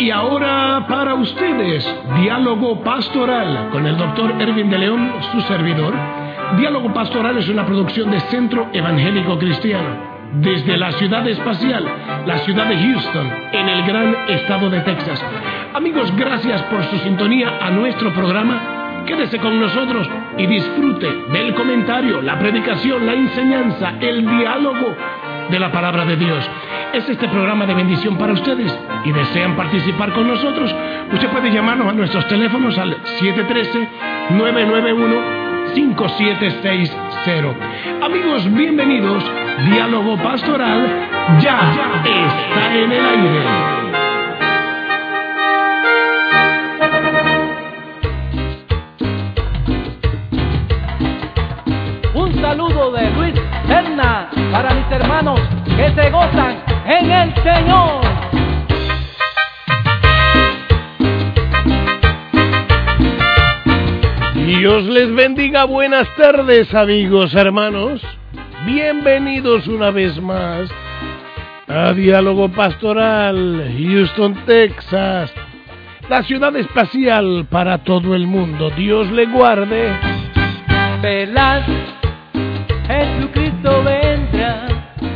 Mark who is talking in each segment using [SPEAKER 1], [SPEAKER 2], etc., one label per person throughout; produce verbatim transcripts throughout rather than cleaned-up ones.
[SPEAKER 1] Y ahora para ustedes, Diálogo Pastoral, con el doctor Erwin de León, su servidor. Diálogo Pastoral es una producción de Centro Evangélico Cristiano, desde la ciudad espacial, la ciudad de Houston, en el gran estado de Texas. Amigos, gracias por su sintonía a nuestro programa. Quédese con nosotros y disfrute del comentario, la predicación, la enseñanza, el diálogo de la palabra de Dios. Es este programa de bendición para ustedes y desean participar con nosotros. Usted puede llamarnos a nuestros teléfonos al siete uno tres, nueve nueve uno, cinco siete seis cero. Amigos, bienvenidos. Diálogo Pastoral ya, ya está en el aire.
[SPEAKER 2] Un saludo de Luis Serna para mis hermanos que se gozan en el Señor.
[SPEAKER 3] Dios les bendiga. Buenas tardes, amigos, hermanos. Bienvenidos una vez más a Diálogo Pastoral, Houston, Texas, la ciudad espacial para todo el mundo. Dios le guarde.
[SPEAKER 2] Velas, Jesucristo vendrá.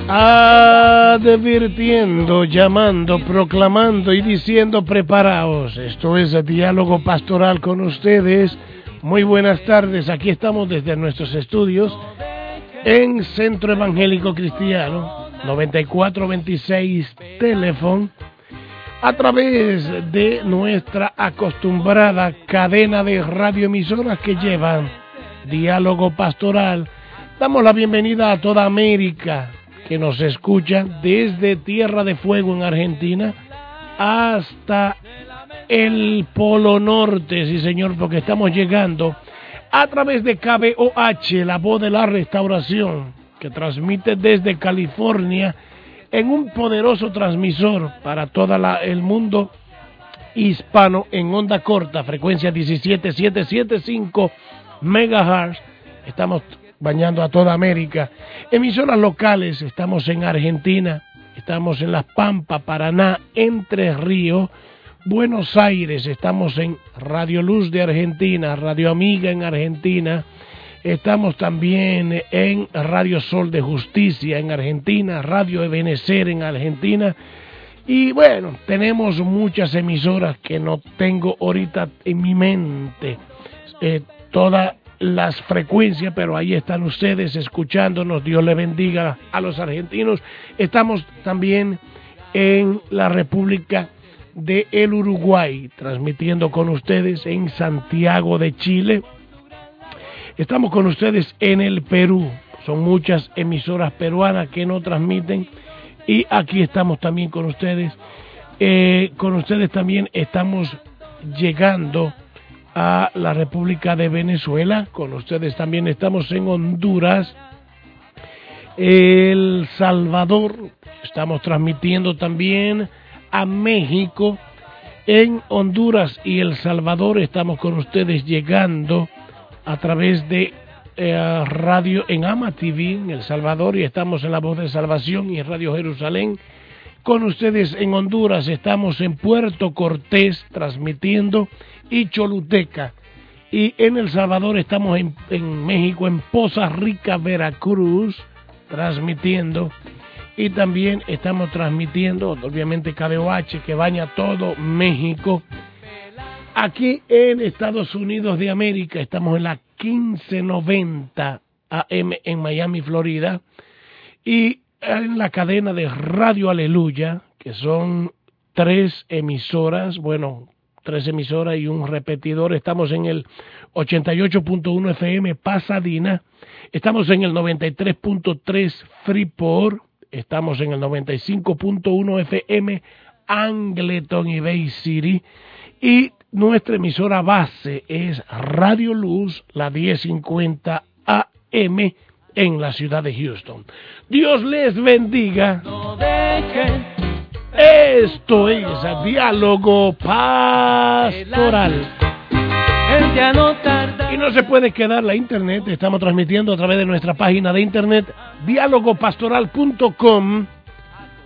[SPEAKER 3] Advirtiendo, llamando, proclamando y diciendo: preparaos. Esto es el Diálogo Pastoral con ustedes. Muy buenas tardes. Aquí estamos desde nuestros estudios en Centro Evangélico Cristiano, noventa y cuatro veintiséis Teléfono, a través de nuestra acostumbrada cadena de radioemisoras que llevan Diálogo Pastoral. Damos la bienvenida a toda América que nos escucha desde Tierra de Fuego en Argentina hasta el Polo Norte, sí señor, porque estamos llegando a través de K B O H, la voz de la restauración, que transmite desde California en un poderoso transmisor para todo el mundo hispano en onda corta, frecuencia diecisiete mil setecientos setenta y cinco megahertz. Estamos bañando a toda América. Emisoras locales, estamos en Argentina, estamos en Las Pampas, Paraná, Entre Ríos, Buenos Aires, estamos en Radio Luz de Argentina, Radio Amiga en Argentina, estamos también en Radio Sol de Justicia en Argentina, Radio Ebenecer en Argentina, y bueno, tenemos muchas emisoras que no tengo ahorita en mi mente, eh, todas las frecuencias, pero ahí están ustedes escuchándonos. Dios le bendiga a los argentinos. Estamos también en la República de el Uruguay, transmitiendo con ustedes en Santiago de Chile. Estamos con ustedes en el Perú, son muchas emisoras peruanas que no transmiten, y aquí estamos también con ustedes. Eh, con ustedes también estamos llegando a la República de Venezuela, con ustedes también estamos en Honduras, El Salvador, estamos transmitiendo también a México. En Honduras y El Salvador estamos con ustedes llegando a través de eh, radio en Ama T V en El Salvador, y estamos en La Voz de Salvación y Radio Jerusalén. Con ustedes en Honduras estamos en Puerto Cortés transmitiendo, y Choluteca, y en El Salvador estamos en, en México, en Poza Rica, Veracruz, transmitiendo. Y también estamos transmitiendo, obviamente, K B O H, que baña todo México. Aquí en Estados Unidos de América estamos en la quince noventa A M en Miami, Florida. Y en la cadena de Radio Aleluya, que son tres emisoras, bueno, tres emisoras y un repetidor. Estamos en el ochenta y ocho punto uno F M Pasadena. Estamos en el noventa y tres punto tres Freeport. Estamos en el noventa y cinco punto uno F M Angleton y Bay City, y nuestra emisora base es Radio Luz, la diez cincuenta A M en la ciudad de Houston. Dios les bendiga.
[SPEAKER 2] No dejen.
[SPEAKER 3] Esto es Diálogo Pastoral.
[SPEAKER 2] Él ya no tarda.
[SPEAKER 3] Y no se puede quedar la internet. Estamos transmitiendo a través de nuestra página de internet diálogo pastoral punto com,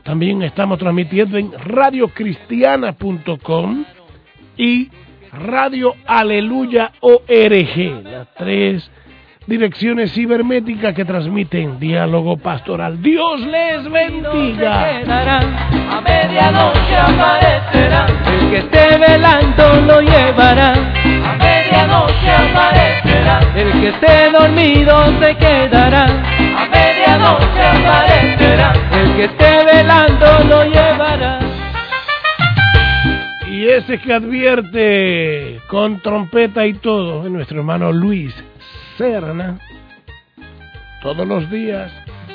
[SPEAKER 3] También estamos transmitiendo en radio cristiana punto com y Radio Aleluya O R G, las tres direcciones cibernéticas que transmiten Diálogo Pastoral. Dios les bendiga.
[SPEAKER 2] A medianoche aparecerá, el que esté velando lo llevará. A medianoche aparecerá, el que esté dormido se quedará. A medianoche aparecerá, el que esté velando lo llevará.
[SPEAKER 3] Y ese que advierte con trompeta y todo, es nuestro hermano Luis Serna. Todos los días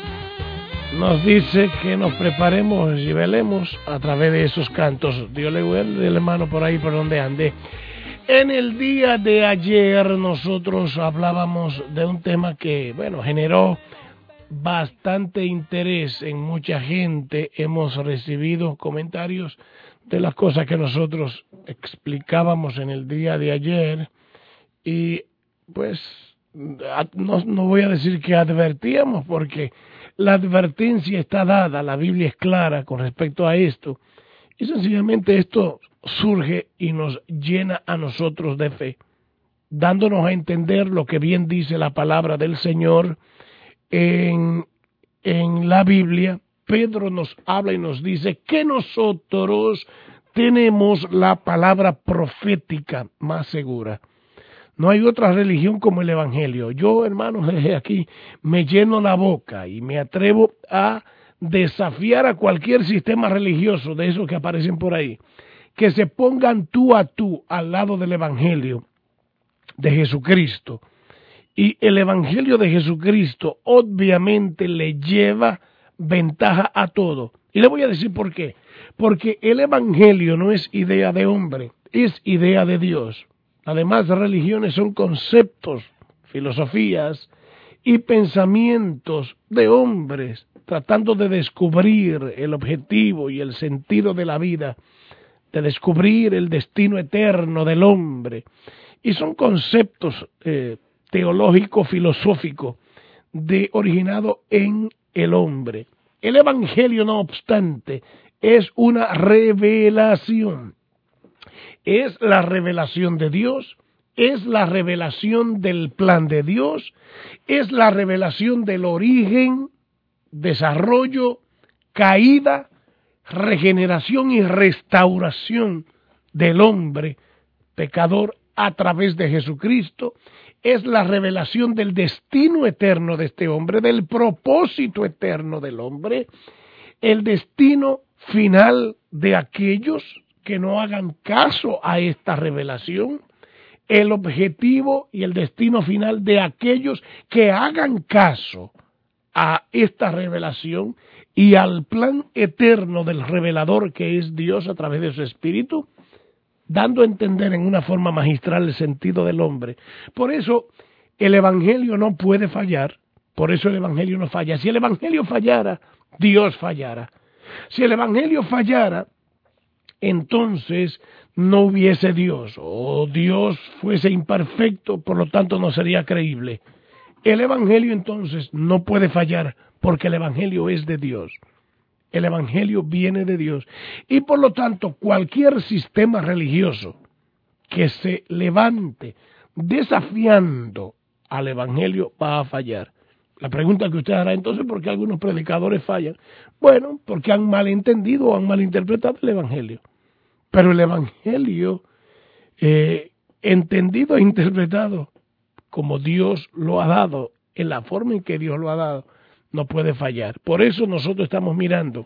[SPEAKER 3] nos dice que nos preparemos y velemos a través de esos cantos. Dios le guarde el hermano por ahí por donde ande. En el día de ayer nosotros hablábamos de un tema que, bueno, generó bastante interés en mucha gente. Hemos recibido comentarios de las cosas que nosotros explicábamos en el día de ayer y pues no, no voy a decir que advertíamos porque la advertencia está dada, la Biblia es clara con respecto a esto y sencillamente esto surge y nos llena a nosotros de fe, dándonos a entender lo que bien dice la palabra del Señor en, en la Biblia. Pedro nos habla y nos dice que nosotros tenemos la palabra profética más segura. No hay otra religión como el Evangelio. Yo, hermanos, desde aquí me lleno la boca y me atrevo a desafiar a cualquier sistema religioso de esos que aparecen por ahí, que se pongan tú a tú al lado del Evangelio de Jesucristo. Y el Evangelio de Jesucristo obviamente le lleva ventaja a todo. Y le voy a decir por qué. Porque el Evangelio no es idea de hombre, es idea de Dios. Además, religiones son conceptos, filosofías y pensamientos de hombres tratando de descubrir el objetivo y el sentido de la vida, de descubrir el destino eterno del hombre. Y son conceptos eh, teológicos, filosóficos, de originado en el hombre. El Evangelio, no obstante, es una revelación. Es la revelación de Dios, es la revelación del plan de Dios, es la revelación del origen, desarrollo, caída, regeneración y restauración del hombre pecador a través de Jesucristo. Es la revelación del destino eterno de este hombre, del propósito eterno del hombre, el destino final de aquellos que no hagan caso a esta revelación, el objetivo y el destino final de aquellos que hagan caso a esta revelación y al plan eterno del revelador que es Dios a través de su Espíritu, dando a entender en una forma magistral el sentido del hombre. Por eso el Evangelio no puede fallar, por eso el Evangelio no falla. Si el Evangelio fallara, Dios fallara. Si el Evangelio fallara, entonces no hubiese Dios, o Dios fuese imperfecto, por lo tanto no sería creíble. El Evangelio entonces no puede fallar, porque el Evangelio es de Dios. El Evangelio viene de Dios. Y por lo tanto, cualquier sistema religioso que se levante desafiando al Evangelio va a fallar. La pregunta que usted hará entonces, ¿por qué algunos predicadores fallan? Bueno, porque han malentendido o han malinterpretado el Evangelio. Pero el Evangelio, eh, entendido e interpretado como Dios lo ha dado, en la forma en que Dios lo ha dado, no puede fallar. Por eso nosotros estamos mirando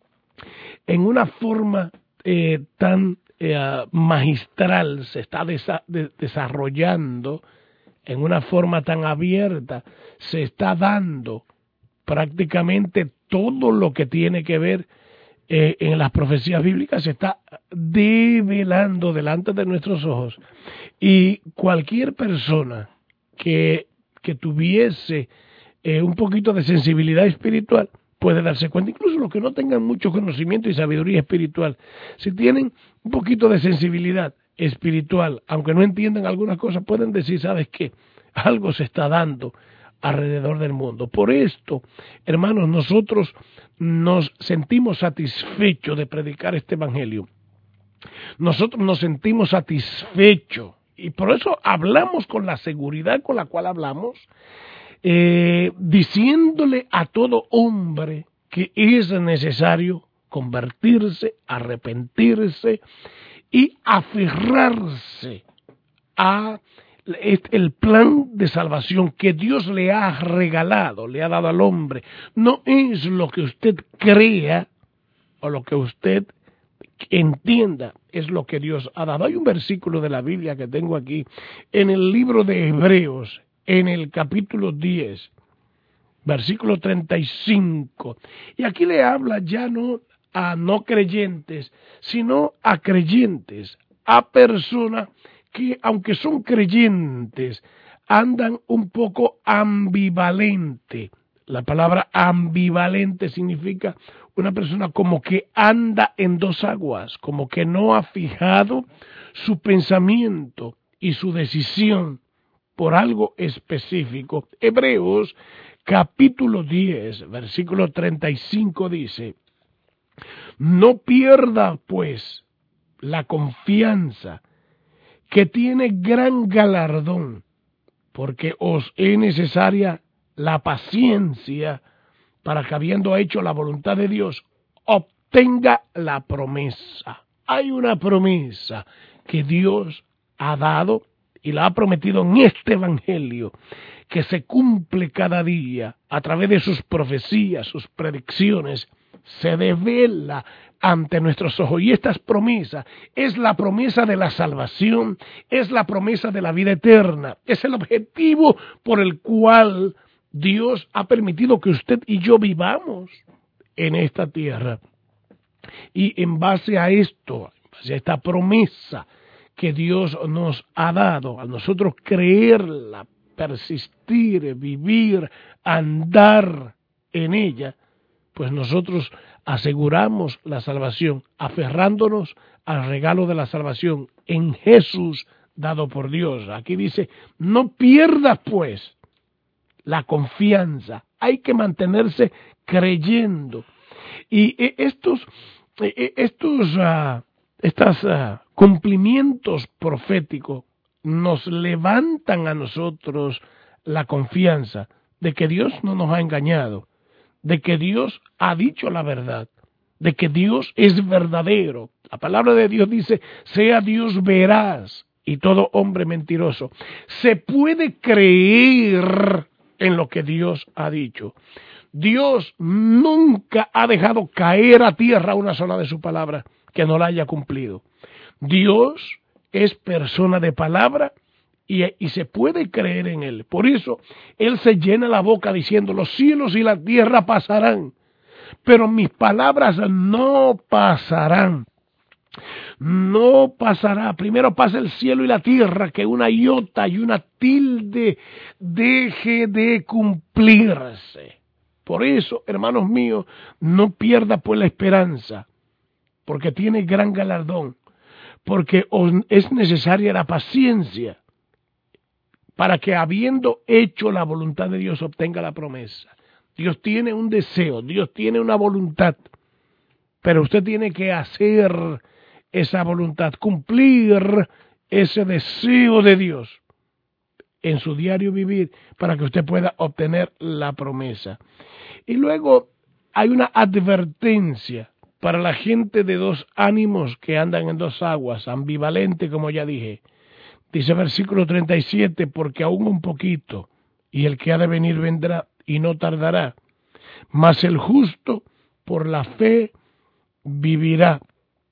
[SPEAKER 3] en una forma eh, tan eh, magistral, se está desa- de- desarrollando en una forma tan abierta, se está dando prácticamente todo lo que tiene que ver eh, en las profecías bíblicas, se está develando delante de nuestros ojos. Y cualquier persona que, que tuviese eh, un poquito de sensibilidad espiritual puede darse cuenta, incluso los que no tengan mucho conocimiento y sabiduría espiritual, si tienen un poquito de sensibilidad espiritual, aunque no entiendan algunas cosas, pueden decir, ¿sabes qué? Algo se está dando alrededor del mundo. Por esto, hermanos, nosotros nos sentimos satisfechos de predicar este evangelio. Nosotros nos sentimos satisfechos y por eso hablamos con la seguridad con la cual hablamos, eh, diciéndole a todo hombre que es necesario convertirse, arrepentirse y aferrarse a el plan de salvación que Dios le ha regalado, le ha dado al hombre. No es lo que usted crea o lo que usted entienda, es lo que Dios ha dado. Hay un versículo de la Biblia que tengo aquí en el libro de Hebreos, en el capítulo diez, versículo treinta y cinco, y aquí le habla ya no a no creyentes, sino a creyentes, a personas que aunque son creyentes, andan un poco ambivalente. La palabra ambivalente significa una persona como que anda en dos aguas, como que no ha fijado su pensamiento y su decisión por algo específico. Hebreos capítulo diez, versículo treinta y cinco dice: no pierda pues la confianza, que tiene gran galardón, porque os es necesaria la paciencia para que, habiendo hecho la voluntad de Dios, obtenga la promesa. Hay una promesa que Dios ha dado y la ha prometido en este evangelio, que se cumple cada día a través de sus profecías, sus predicciones, se devela ante nuestros ojos. Y esta promesa es la promesa de la salvación, es la promesa de la vida eterna, es el objetivo por el cual Dios ha permitido que usted y yo vivamos en esta tierra. Y en base a esto, en base a esta promesa que Dios nos ha dado, a nosotros creerla, persistir, vivir, andar en ella, pues nosotros aseguramos la salvación, aferrándonos al regalo de la salvación en Jesús dado por Dios. Aquí dice: no pierdas pues la confianza, hay que mantenerse creyendo. Y estos, estos, uh, estos uh, cumplimientos proféticos nos levantan a nosotros la confianza de que Dios no nos ha engañado, de que Dios ha dicho la verdad, de que Dios es verdadero. La palabra de Dios dice: sea Dios veraz y todo hombre mentiroso. Se puede creer en lo que Dios ha dicho. Dios nunca ha dejado caer a tierra una sola de su palabra que no la haya cumplido. Dios es persona de palabra y, y se puede creer en Él. Por eso Él se llena la boca diciendo: los cielos y la tierra pasarán, pero mis palabras no pasarán. No pasará. Primero pasa el cielo y la tierra, que una iota y una tilde deje de cumplirse. Por eso, hermanos míos, no pierda pues la esperanza, porque tiene gran galardón, porque es necesaria la paciencia para que, habiendo hecho la voluntad de Dios, obtenga la promesa. Dios tiene un deseo, Dios tiene una voluntad, pero usted tiene que hacer esa voluntad, cumplir ese deseo de Dios en su diario vivir para que usted pueda obtener la promesa. Y luego hay una advertencia para la gente de dos ánimos que andan en dos aguas, ambivalente, como ya dije. Dice versículo treinta y siete: porque aún un poquito, y el que ha de venir vendrá, y no tardará, mas el justo por la fe vivirá.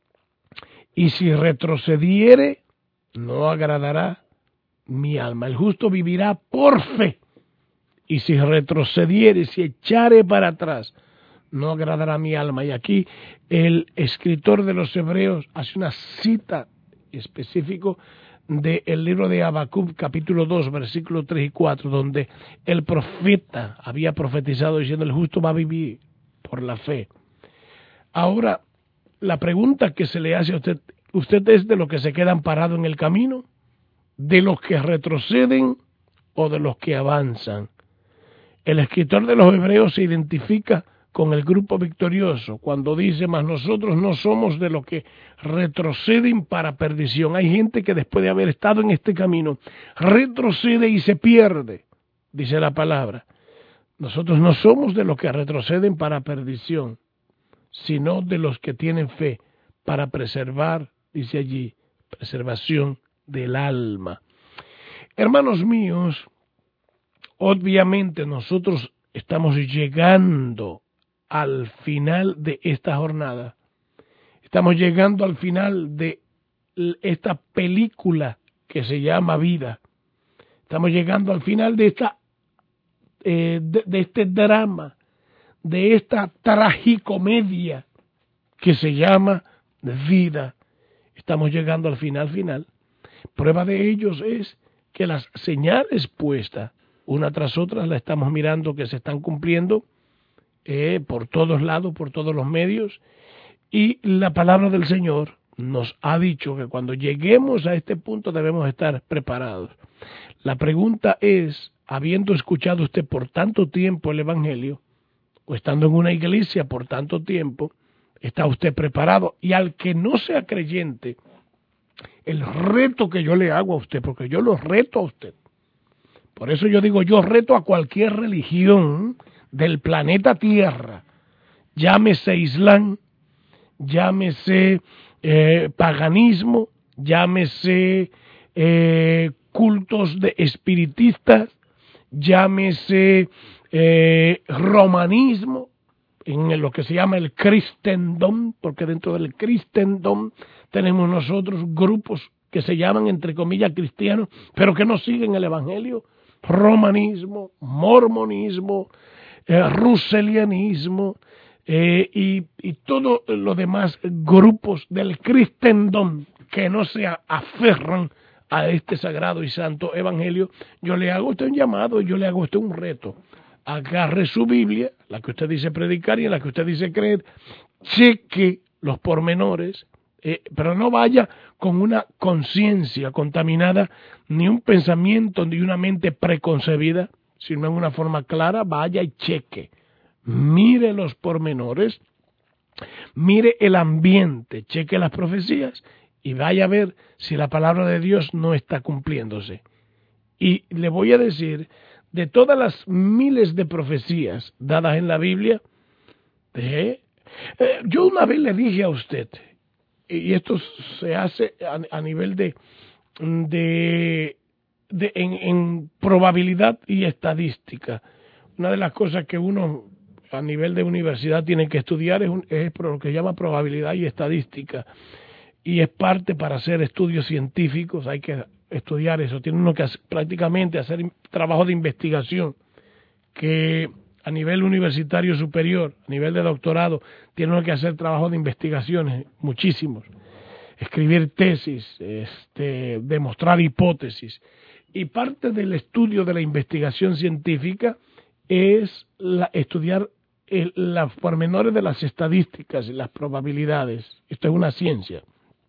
[SPEAKER 3] Y si retrocediere, no agradará mi alma. El justo vivirá por fe. Y si retrocediere, si echare para atrás, no agradará mi alma. Y aquí el escritor de los Hebreos hace una cita específica del libro de Habacuc, capítulo dos, versículos tres y cuatro, donde el profeta había profetizado diciendo: el justo va a vivir por la fe. Ahora, la pregunta que se le hace a usted: ¿usted es de los que se quedan parados en el camino, de los que retroceden o de los que avanzan? El escritor de los Hebreos se identifica con el grupo victorioso cuando dice, mas nosotros no somos de los que retroceden para perdición. Hay gente que después de haber estado en este camino retrocede y se pierde, dice la palabra. Nosotros no somos de los que retroceden para perdición, sino de los que tienen fe para preservar, dice allí, preservación del alma. Hermanos míos, obviamente nosotros estamos llegando al final de esta jornada. Estamos llegando al final de esta película que se llama vida. Estamos llegando al final de esta eh, de, de este drama, de esta tragicomedia que se llama vida. Estamos llegando al final final. Prueba de ellos es que las señales puestas una tras otra la estamos mirando que se están cumpliendo eh, por todos lados, por todos los medios, y la palabra del Señor nos ha dicho que cuando lleguemos a este punto debemos estar preparados. La pregunta es, habiendo escuchado usted por tanto tiempo el Evangelio, o estando en una iglesia por tanto tiempo, ¿está usted preparado? Y al que no sea creyente, el reto que yo le hago a usted, porque yo lo reto a usted, por eso yo digo, yo reto a cualquier religión del planeta Tierra, llámese Islam, llámese eh, paganismo, llámese eh, cultos de espiritistas, llámese eh, romanismo, en lo que se llama el Christendom, porque dentro del Christendom tenemos nosotros grupos que se llaman, entre comillas, cristianos, pero que no siguen el Evangelio, romanismo, mormonismo, eh, ruselianismo, eh, y, y todos los demás grupos del Christendom que no se aferran a este sagrado y santo Evangelio. Yo le hago a usted un llamado, yo le hago a usted un reto. Agarre su Biblia, la que usted dice predicar y en la que usted dice creer, cheque los pormenores, eh, pero no vaya con una conciencia contaminada, ni un pensamiento, ni una mente preconcebida, sino en una forma clara, vaya y cheque. Mire los pormenores, mire el ambiente, cheque las profecías y vaya a ver si la palabra de Dios no está cumpliéndose. Y le voy a decir, de todas las miles de profecías dadas en la Biblia, eh, eh, yo una vez le dije a usted, y esto se hace a, a nivel de, de, de en, en probabilidad y estadística. Una de las cosas que uno a nivel de universidad tiene que estudiar es, un, es lo que se llama probabilidad y estadística. Y es parte para hacer estudios científicos, hay que estudiar eso, tiene uno que hacer, prácticamente hacer trabajo de investigación, que a nivel universitario superior, a nivel de doctorado, tiene uno que hacer trabajo de investigaciones, muchísimos, escribir tesis, este, demostrar hipótesis, y parte del estudio de la investigación científica es la, estudiar el, los pormenores de las estadísticas y las probabilidades. Esto es una ciencia.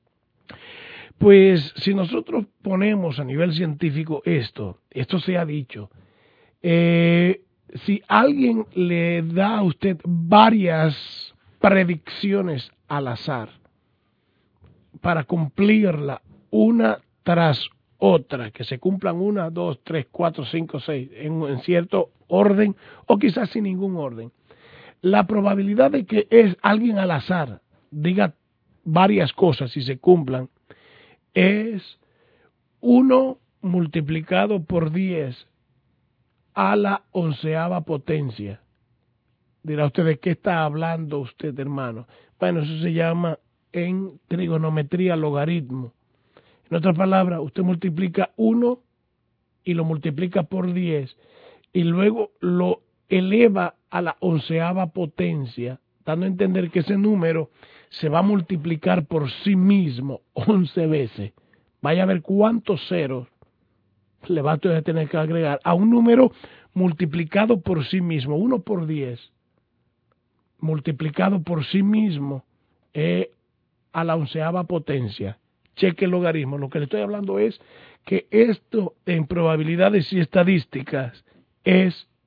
[SPEAKER 3] Pues si nosotros ponemos a nivel científico esto, esto se ha dicho, eh, si alguien le da a usted varias predicciones al azar para cumplirla una tras otra, que se cumplan una, dos, tres, cuatro, cinco, seis, en, en cierto orden o quizás sin ningún orden, la probabilidad de que es alguien al azar diga varias cosas y se cumplan es uno multiplicado por diez a la onceava potencia. Dirá usted, ¿de qué está hablando usted, hermano? Bueno, eso se llama en trigonometría logaritmo. En otras palabras, usted multiplica uno y lo multiplica por diez y luego lo eleva a la onceava potencia, dando a entender que ese número se va a multiplicar por sí mismo once veces. Vaya a ver cuántos ceros le va a tener que agregar a un número multiplicado por sí mismo, uno por diez, multiplicado por sí mismo eh, a la onceava potencia. Cheque el logaritmo. Lo que le estoy hablando es que esto en probabilidades y estadísticas es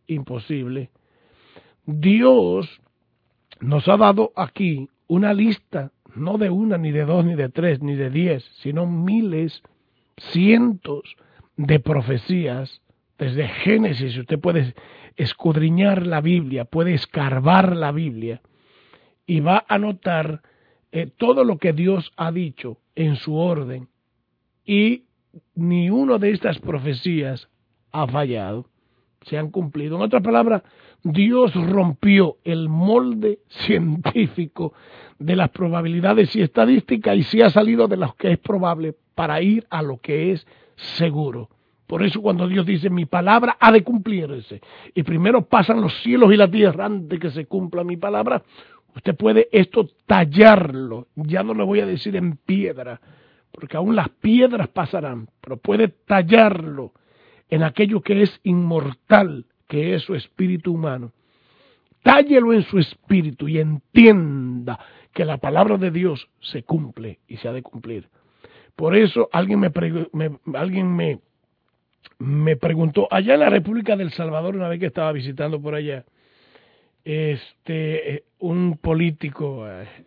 [SPEAKER 3] imposible. Dios nos ha dado aquí una lista, no de una, ni de dos, ni de tres, ni de diez, sino miles, cientos de profecías, desde Génesis. Usted puede escudriñar la Biblia, puede escarbar la Biblia, y va a notar eh, todo lo que Dios ha dicho en su orden, y ni una de estas profecías ha fallado, se han cumplido. En otras palabras, Dios rompió el molde científico de las probabilidades y estadísticas y se ha salido de lo que es probable para ir a lo que es seguro. Por eso cuando Dios dice, mi palabra ha de cumplirse, y primero pasan los cielos y la tierra antes que se cumpla mi palabra, usted puede esto tallarlo, ya no le voy a decir en piedra, porque aún las piedras pasarán, pero puede tallarlo en aquello que es inmortal, que es su espíritu humano. Tállelo en su espíritu y entienda que la palabra de Dios se cumple y se ha de cumplir. Por eso alguien me, me, alguien me, me preguntó, allá en la República del Salvador, una vez que estaba visitando por allá, este, un político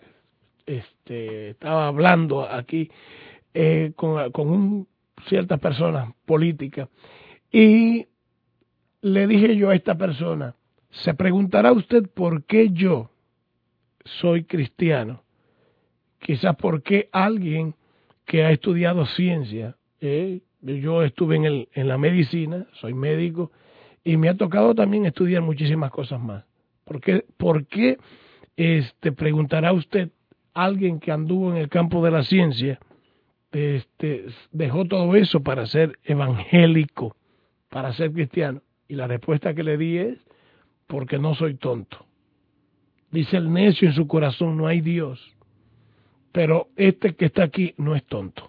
[SPEAKER 3] este, estaba hablando aquí eh, con, con un, ciertas personas políticas, y le dije yo a esta persona, se preguntará usted por qué yo soy cristiano, quizás porque alguien que ha estudiado ciencia, eh, yo estuve en, el, en la medicina, soy médico, y me ha tocado también estudiar muchísimas cosas más. ¿Por qué, por qué este, preguntará usted, alguien que anduvo en el campo de la ciencia, este, dejó todo eso para ser evangélico, para ser cristiano? Y la respuesta que le di es, porque no soy tonto. Dice el necio en su corazón, no hay Dios. Pero este que está aquí no es tonto.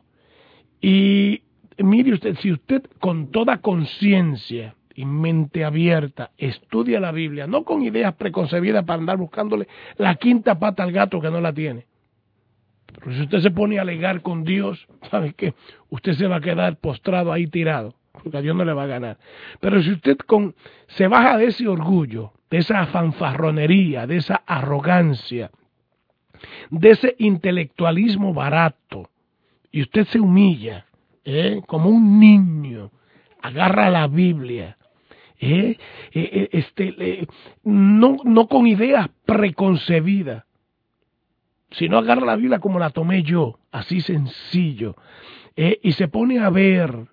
[SPEAKER 3] Y mire usted, si usted con toda conciencia y mente abierta estudia la Biblia, no con ideas preconcebidas para andar buscándole la quinta pata al gato que no la tiene. Pero si usted se pone a alegar con Dios, ¿sabe qué? Usted se va a quedar postrado ahí tirado, porque a Dios no le va a ganar. Pero si usted con, se baja de ese orgullo, de esa fanfarronería, de esa arrogancia, de ese intelectualismo barato, y usted se humilla, ¿eh? como un niño, agarra la Biblia, ¿eh? Eh, este, eh, no, no con ideas preconcebidas, sino agarra la Biblia como la tomé yo, así sencillo, ¿eh? y se pone a ver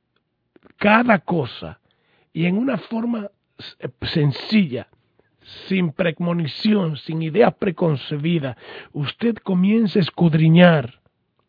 [SPEAKER 3] cada cosa, y en una forma sencilla, sin premonición, sin ideas preconcebidas, usted comienza a escudriñar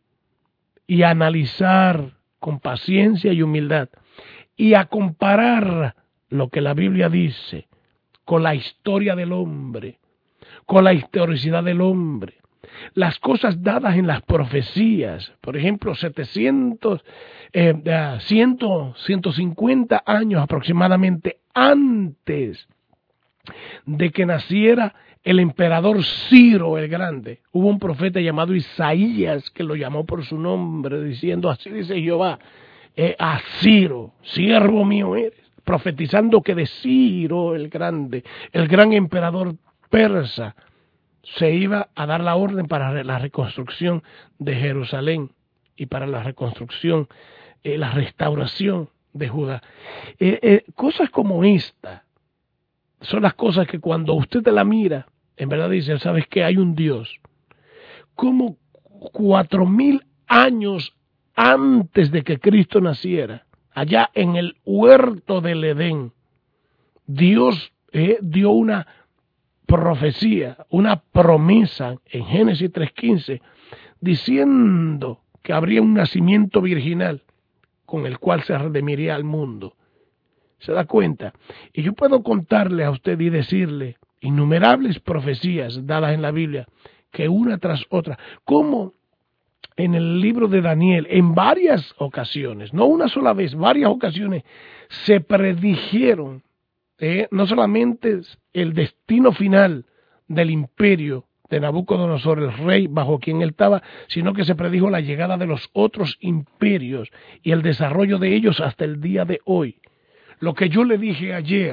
[SPEAKER 3] y a analizar con paciencia y humildad, y a comparar lo que la Biblia dice con la historia del hombre, con la historicidad del hombre, las cosas dadas en las profecías, por ejemplo, setecientos, eh, cien, ciento cincuenta años aproximadamente antes de que naciera el emperador Ciro el Grande, hubo un profeta llamado Isaías que lo llamó por su nombre, diciendo, así dice Jehová, eh, a Ciro, siervo mío eres, profetizando que de Ciro el Grande, el gran emperador persa, se iba a dar la orden para la reconstrucción de Jerusalén y para la reconstrucción, eh, la restauración de Judá. Eh, eh, cosas como esta son las cosas que cuando usted la mira, en verdad dice, ¿sabes qué? Hay un Dios. Como cuatro mil años antes de que Cristo naciera, allá en el huerto del Edén, Dios eh, dio una profecía, una promesa en Génesis tres quince, diciendo que habría un nacimiento virginal con el cual se redimiría al mundo. ¿Se da cuenta? Y yo puedo contarle a usted y decirle innumerables profecías dadas en la Biblia, que una tras otra, como en el libro de Daniel, en varias ocasiones, no una sola vez, varias ocasiones, se predijeron eh, no solamente el destino final del imperio de Nabucodonosor, el rey bajo quien él estaba, sino que se predijo la llegada de los otros imperios y el desarrollo de ellos hasta el día de hoy. Lo que yo le dije ayer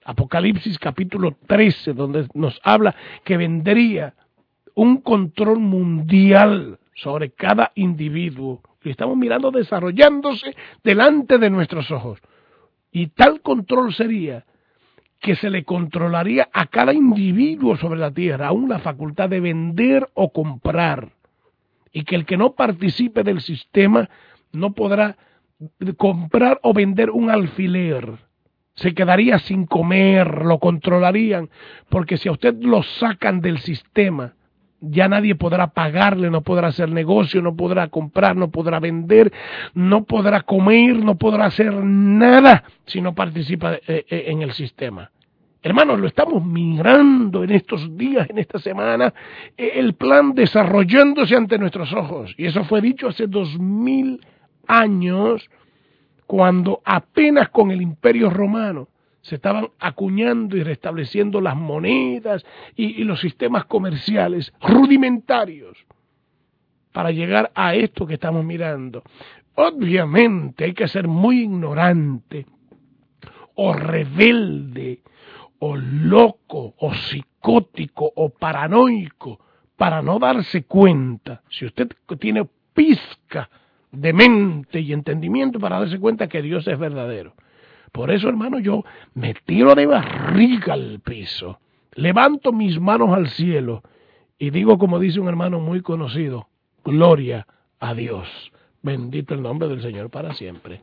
[SPEAKER 3] Apocalipsis capítulo trece, donde nos habla que vendría un control mundial sobre cada individuo. Y estamos mirando desarrollándose delante de nuestros ojos. Y tal control sería que se le controlaría a cada individuo sobre la tierra, aún la facultad de vender o comprar. Y que el que no participe del sistema no podrá comprar o vender un alfiler. Se quedaría sin comer, lo controlarían, porque si a usted lo sacan del sistema, ya nadie podrá pagarle, no podrá hacer negocio, no podrá comprar, no podrá vender, no podrá comer, no podrá hacer nada si no participa eh, eh, en el sistema. Hermanos, lo estamos mirando en estos días, en esta semana, eh, el plan desarrollándose ante nuestros ojos. Y eso fue dicho hace dos mil años, cuando apenas con el Imperio Romano se estaban acuñando y restableciendo las monedas y, y los sistemas comerciales rudimentarios para llegar a esto que estamos mirando. Obviamente hay que ser muy ignorante o rebelde o loco o psicótico o paranoico para no darse cuenta, si usted tiene pizca de mente y entendimiento, para darse cuenta que Dios es verdadero. Por eso, hermano, yo me tiro de barriga al piso, levanto mis manos al cielo y digo, como dice un hermano muy conocido, gloria a Dios. Bendito el nombre del Señor para siempre.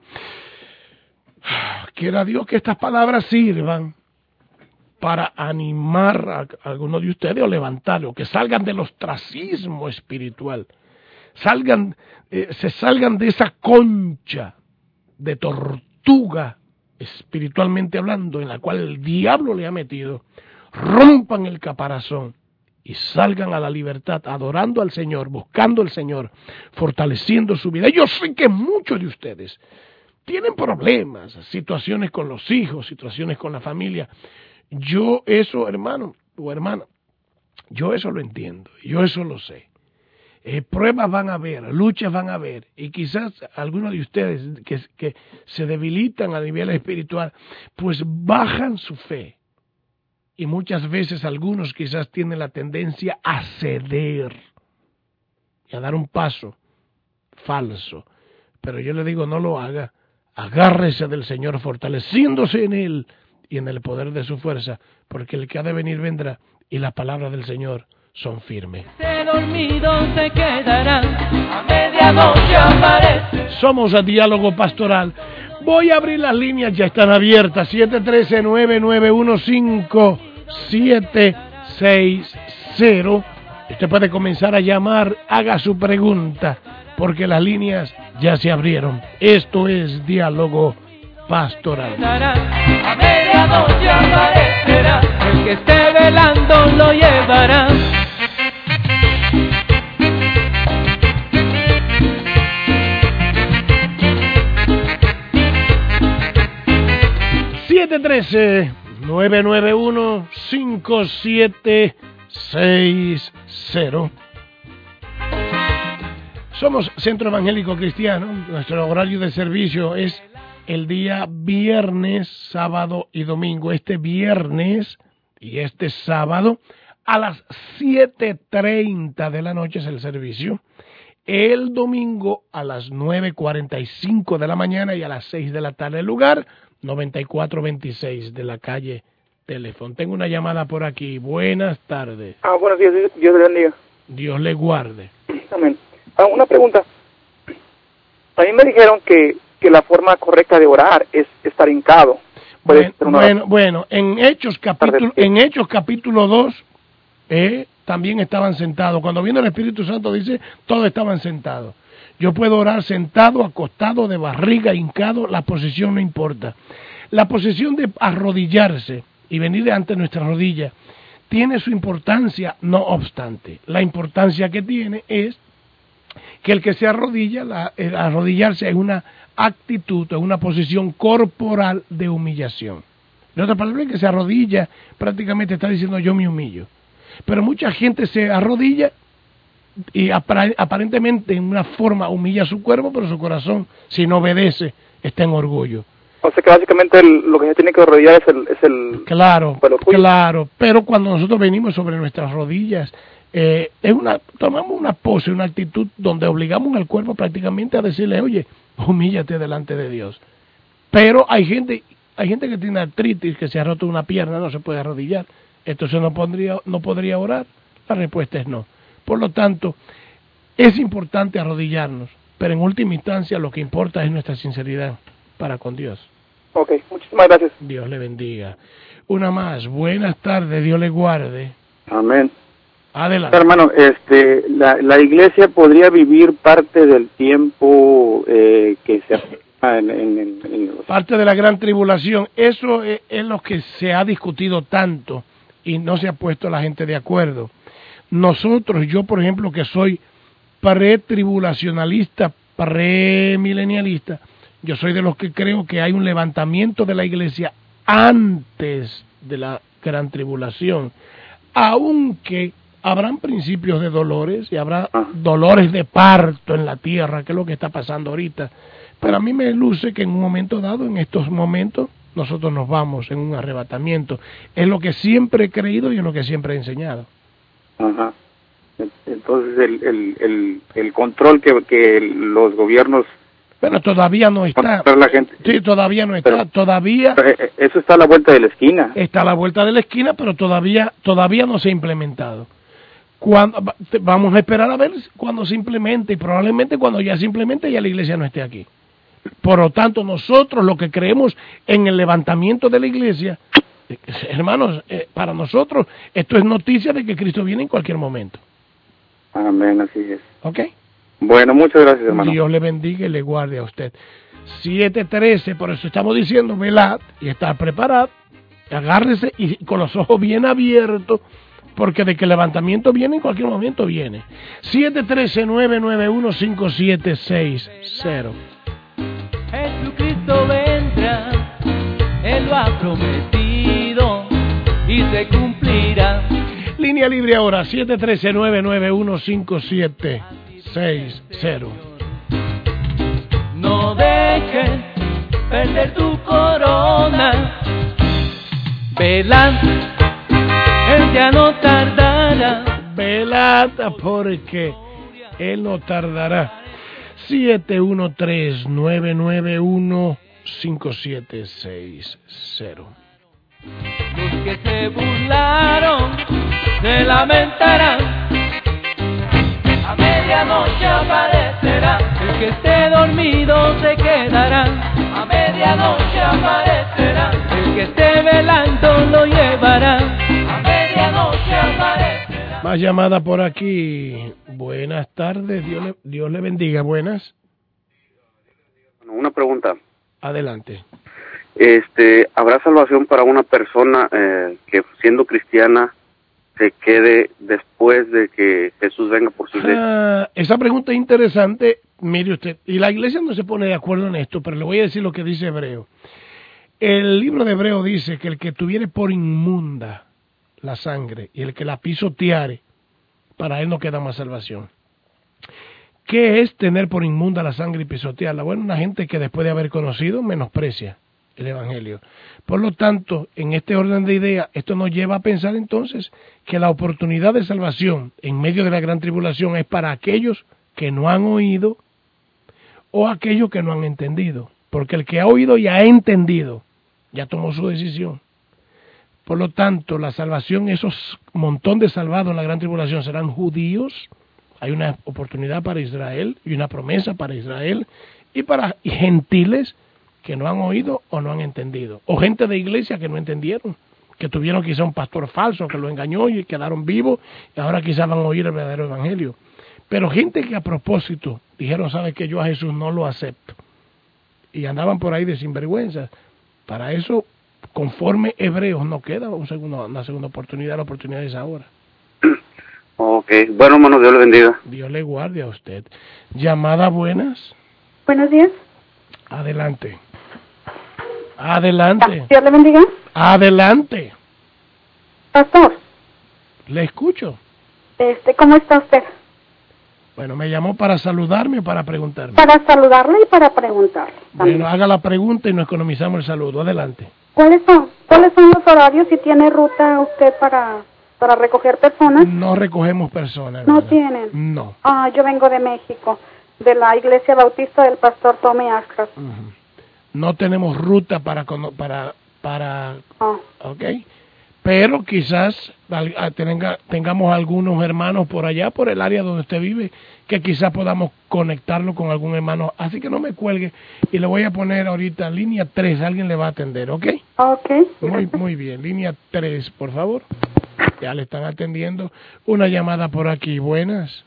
[SPEAKER 3] Quiera Dios que estas palabras sirvan para animar a algunos de ustedes o levantarlos, que salgan del ostracismo espiritual, salgan, eh, se salgan de esa concha de tortuga espiritualmente hablando, en la cual el diablo le ha metido, rompan el caparazón y salgan a la libertad, adorando al Señor, buscando al Señor, fortaleciendo su vida. Yo sé que muchos de ustedes tienen problemas, situaciones con los hijos, situaciones con la familia. Yo eso, hermano o hermana, yo eso lo entiendo, yo eso lo sé. Eh, pruebas van a haber, luchas van a haber, y quizás algunos de ustedes que, que se debilitan a nivel espiritual, pues bajan su fe. Y muchas veces algunos quizás tienen la tendencia a ceder y a dar un paso falso. Pero yo le digo, no lo haga, agárrese del Señor fortaleciéndose en Él y en el poder de su fuerza, porque el que ha de venir vendrá y las palabras del Señor son firmes.
[SPEAKER 2] Dormido se quedará, a medianoche aparece.
[SPEAKER 3] Somos a Diálogo Pastoral. Voy a abrir las líneas, ya están abiertas, siete uno tres, nueve nueve uno cinco, siete seis cero. Usted puede comenzar a llamar, haga su pregunta, porque las líneas ya se abrieron. Esto es Diálogo Pastoral.
[SPEAKER 2] A medianoche aparecerá, el que esté velando lo llevará.
[SPEAKER 3] siete uno tres, nueve nueve uno cinco siete seis cero. Somos Centro Evangélico Cristiano. Nuestro horario de servicio es el día viernes, sábado y domingo. Este viernes y este sábado a las siete treinta de la noche es el servicio. El domingo a las nueve cuarenta y cinco de la mañana y a las seis de la tarde. El lugar noventa y cuatro veintiséis de la calle Teléfono. Tengo una llamada por aquí. Buenas tardes.
[SPEAKER 4] Ah, buenos días. Dios le bendiga.
[SPEAKER 3] Dios le guarde.
[SPEAKER 4] Amén. Ah, una pregunta. A mí me dijeron que, que la forma correcta de orar es estar hincado.
[SPEAKER 3] Bueno, bueno, bueno, en Hechos capítulo, en Hechos capítulo dos, eh, también estaban sentados. Cuando vino el Espíritu Santo dice, todos estaban sentados. Yo puedo orar sentado, acostado, de barriga, hincado, la posición no importa. La posición de arrodillarse y venir ante nuestra rodilla tiene su importancia, no obstante. La importancia que tiene es que el que se arrodilla, la, el arrodillarse es una actitud, es una posición corporal de humillación. En otras palabras, el que se arrodilla prácticamente está diciendo yo me humillo. Pero mucha gente se arrodilla y aparentemente en una forma humilla su cuerpo, pero su corazón, si no obedece, está en orgullo.
[SPEAKER 4] O sea que básicamente el, lo que se tiene que arrodillar es el... Es el
[SPEAKER 3] claro, claro, pero cuando nosotros venimos sobre nuestras rodillas, eh, es una tomamos una pose, una actitud donde obligamos al cuerpo prácticamente a decirle, oye, humíllate delante de Dios. Pero hay gente hay gente que tiene artritis, que se ha roto una pierna, no se puede arrodillar, entonces no podría, no podría orar. La respuesta es no. Por lo tanto, es importante arrodillarnos, pero en última instancia lo que importa es nuestra sinceridad para con Dios.
[SPEAKER 4] Ok, muchísimas gracias.
[SPEAKER 3] Dios le bendiga. Una más. Buenas tardes, Dios le guarde.
[SPEAKER 5] Amén.
[SPEAKER 3] Adelante.
[SPEAKER 5] Hermano, este, la, la iglesia podría vivir parte del tiempo eh, que se aplica en, en, en, en los...
[SPEAKER 3] Parte de la gran tribulación. Eso es, es lo que se ha discutido tanto y no se ha puesto la gente de acuerdo. Nosotros, yo por ejemplo, que soy pretribulacionalista, premilenialista, yo soy de los que creo que hay un levantamiento de la iglesia antes de la gran tribulación, aunque habrán principios de dolores y habrá dolores de parto en la tierra, que es lo que está pasando ahorita, pero a mí me luce que en un momento dado, en estos momentos, nosotros nos vamos en un arrebatamiento. Es lo que siempre he creído y es lo que siempre he enseñado.
[SPEAKER 5] Ajá. Entonces el, el, el, el control que, que los gobiernos...
[SPEAKER 3] Pero todavía no está.
[SPEAKER 5] La gente.
[SPEAKER 3] Sí, todavía no está. Pero, todavía.
[SPEAKER 5] Eso está a la vuelta de la esquina.
[SPEAKER 3] Está a la vuelta de la esquina, pero todavía, todavía no se ha implementado. Cuando, vamos a esperar a ver cuando se implemente y probablemente cuando ya se implemente ya la iglesia no esté aquí. Por lo tanto, nosotros lo que creemos en el levantamiento de la iglesia, hermanos, eh, para nosotros esto es noticia de que Cristo viene en cualquier momento.
[SPEAKER 5] Amén, así es.
[SPEAKER 3] ¿Ok?
[SPEAKER 5] Bueno, muchas gracias, hermano.
[SPEAKER 3] Dios le bendiga y le guarde a usted. siete trece, por eso estamos diciendo, velad y estar preparado, agárrese y con los ojos bien abiertos, porque de que el levantamiento viene en cualquier momento viene. siete trece, nueve nueve uno, cinco siete seis cero.
[SPEAKER 2] Jesucristo vendrá, Él lo ha prometido y se cumplirá.
[SPEAKER 3] Línea libre ahora, siete trece, nueve nueve uno, cinco siete seis cero.
[SPEAKER 2] No dejes perder tu corona, velad, Él ya no tardará.
[SPEAKER 3] Velad porque Él no tardará. siete uno tres, nueve nueve uno, cinco siete seis cero.
[SPEAKER 2] Los que se burlaron se lamentarán. A medianoche aparecerá. El que esté dormido se quedará. A medianoche aparecerá. El que esté velando lo llevará. A medianoche aparecerá.
[SPEAKER 3] Más llamada por aquí. Buenas tardes, Dios le, Dios le bendiga. Buenas.
[SPEAKER 5] Una pregunta.
[SPEAKER 3] Adelante.
[SPEAKER 5] Este, ¿habrá salvación para una persona eh, que siendo cristiana se quede después de que Jesús venga por su iglesia?
[SPEAKER 3] Ah, esa pregunta es interesante. Mire usted, y la iglesia no se pone de acuerdo en esto, pero le voy a decir lo que dice Hebreo. El libro de Hebreo dice que el que tuviere por inmunda la sangre y el que la pisoteare, para él no queda más salvación. ¿Qué es tener por inmunda la sangre y pisotearla? Bueno, una gente que después de haber conocido menosprecia el Evangelio. Por lo tanto, en este orden de ideas, esto nos lleva a pensar entonces que la oportunidad de salvación en medio de la gran tribulación es para aquellos que no han oído o aquellos que no han entendido. Porque el que ha oído y ha entendido, ya tomó su decisión. Por lo tanto, la salvación, esos montón de salvados en la gran tribulación serán judíos. Hay una oportunidad para Israel y una promesa para Israel y para gentiles que no han oído o no han entendido, o gente de iglesia que no entendieron, que tuvieron quizá un pastor falso que lo engañó y quedaron vivos y ahora quizá van a oír el verdadero evangelio. Pero gente que a propósito dijeron, ¿sabes qué? Yo a Jesús no lo acepto, y andaban por ahí de sinvergüenza. Para eso, conforme Hebreos, no queda un segundo, una segunda oportunidad, la oportunidad es ahora.
[SPEAKER 5] Ok, bueno, hermano, Dios le bendiga.
[SPEAKER 3] Dios le guarde a usted. Llamada buenas.
[SPEAKER 6] Buenos días.
[SPEAKER 3] Adelante. Adelante.
[SPEAKER 6] Dios le bendiga.
[SPEAKER 3] Adelante.
[SPEAKER 6] Pastor.
[SPEAKER 3] Le escucho.
[SPEAKER 6] Este, ¿cómo está usted?
[SPEAKER 3] Bueno, ¿me llamó para saludarme o para preguntarme?
[SPEAKER 6] Para saludarle y para preguntar.
[SPEAKER 3] También. Bueno, haga la pregunta y nos economizamos el saludo. Adelante.
[SPEAKER 6] ¿Cuáles son, cuáles son los horarios si tiene ruta usted para, para recoger personas?
[SPEAKER 3] No recogemos personas.
[SPEAKER 6] ¿No
[SPEAKER 3] ¿verdad?
[SPEAKER 6] tienen?
[SPEAKER 3] No.
[SPEAKER 6] Ah, yo vengo de México, de la Iglesia Bautista del Pastor Tommy Ascras.
[SPEAKER 3] Uh-huh. No tenemos ruta para... para, para
[SPEAKER 6] oh.
[SPEAKER 3] ¿Ok? Pero quizás tenga, tengamos algunos hermanos por allá, por el área donde usted vive, que quizás podamos conectarlo con algún hermano. Así que no me cuelgue y le voy a poner ahorita línea tres, alguien le va a atender, ¿ok?
[SPEAKER 6] Ok.
[SPEAKER 3] Muy, muy bien, línea tres, por favor. Ya le están atendiendo. Una llamada por aquí, buenas.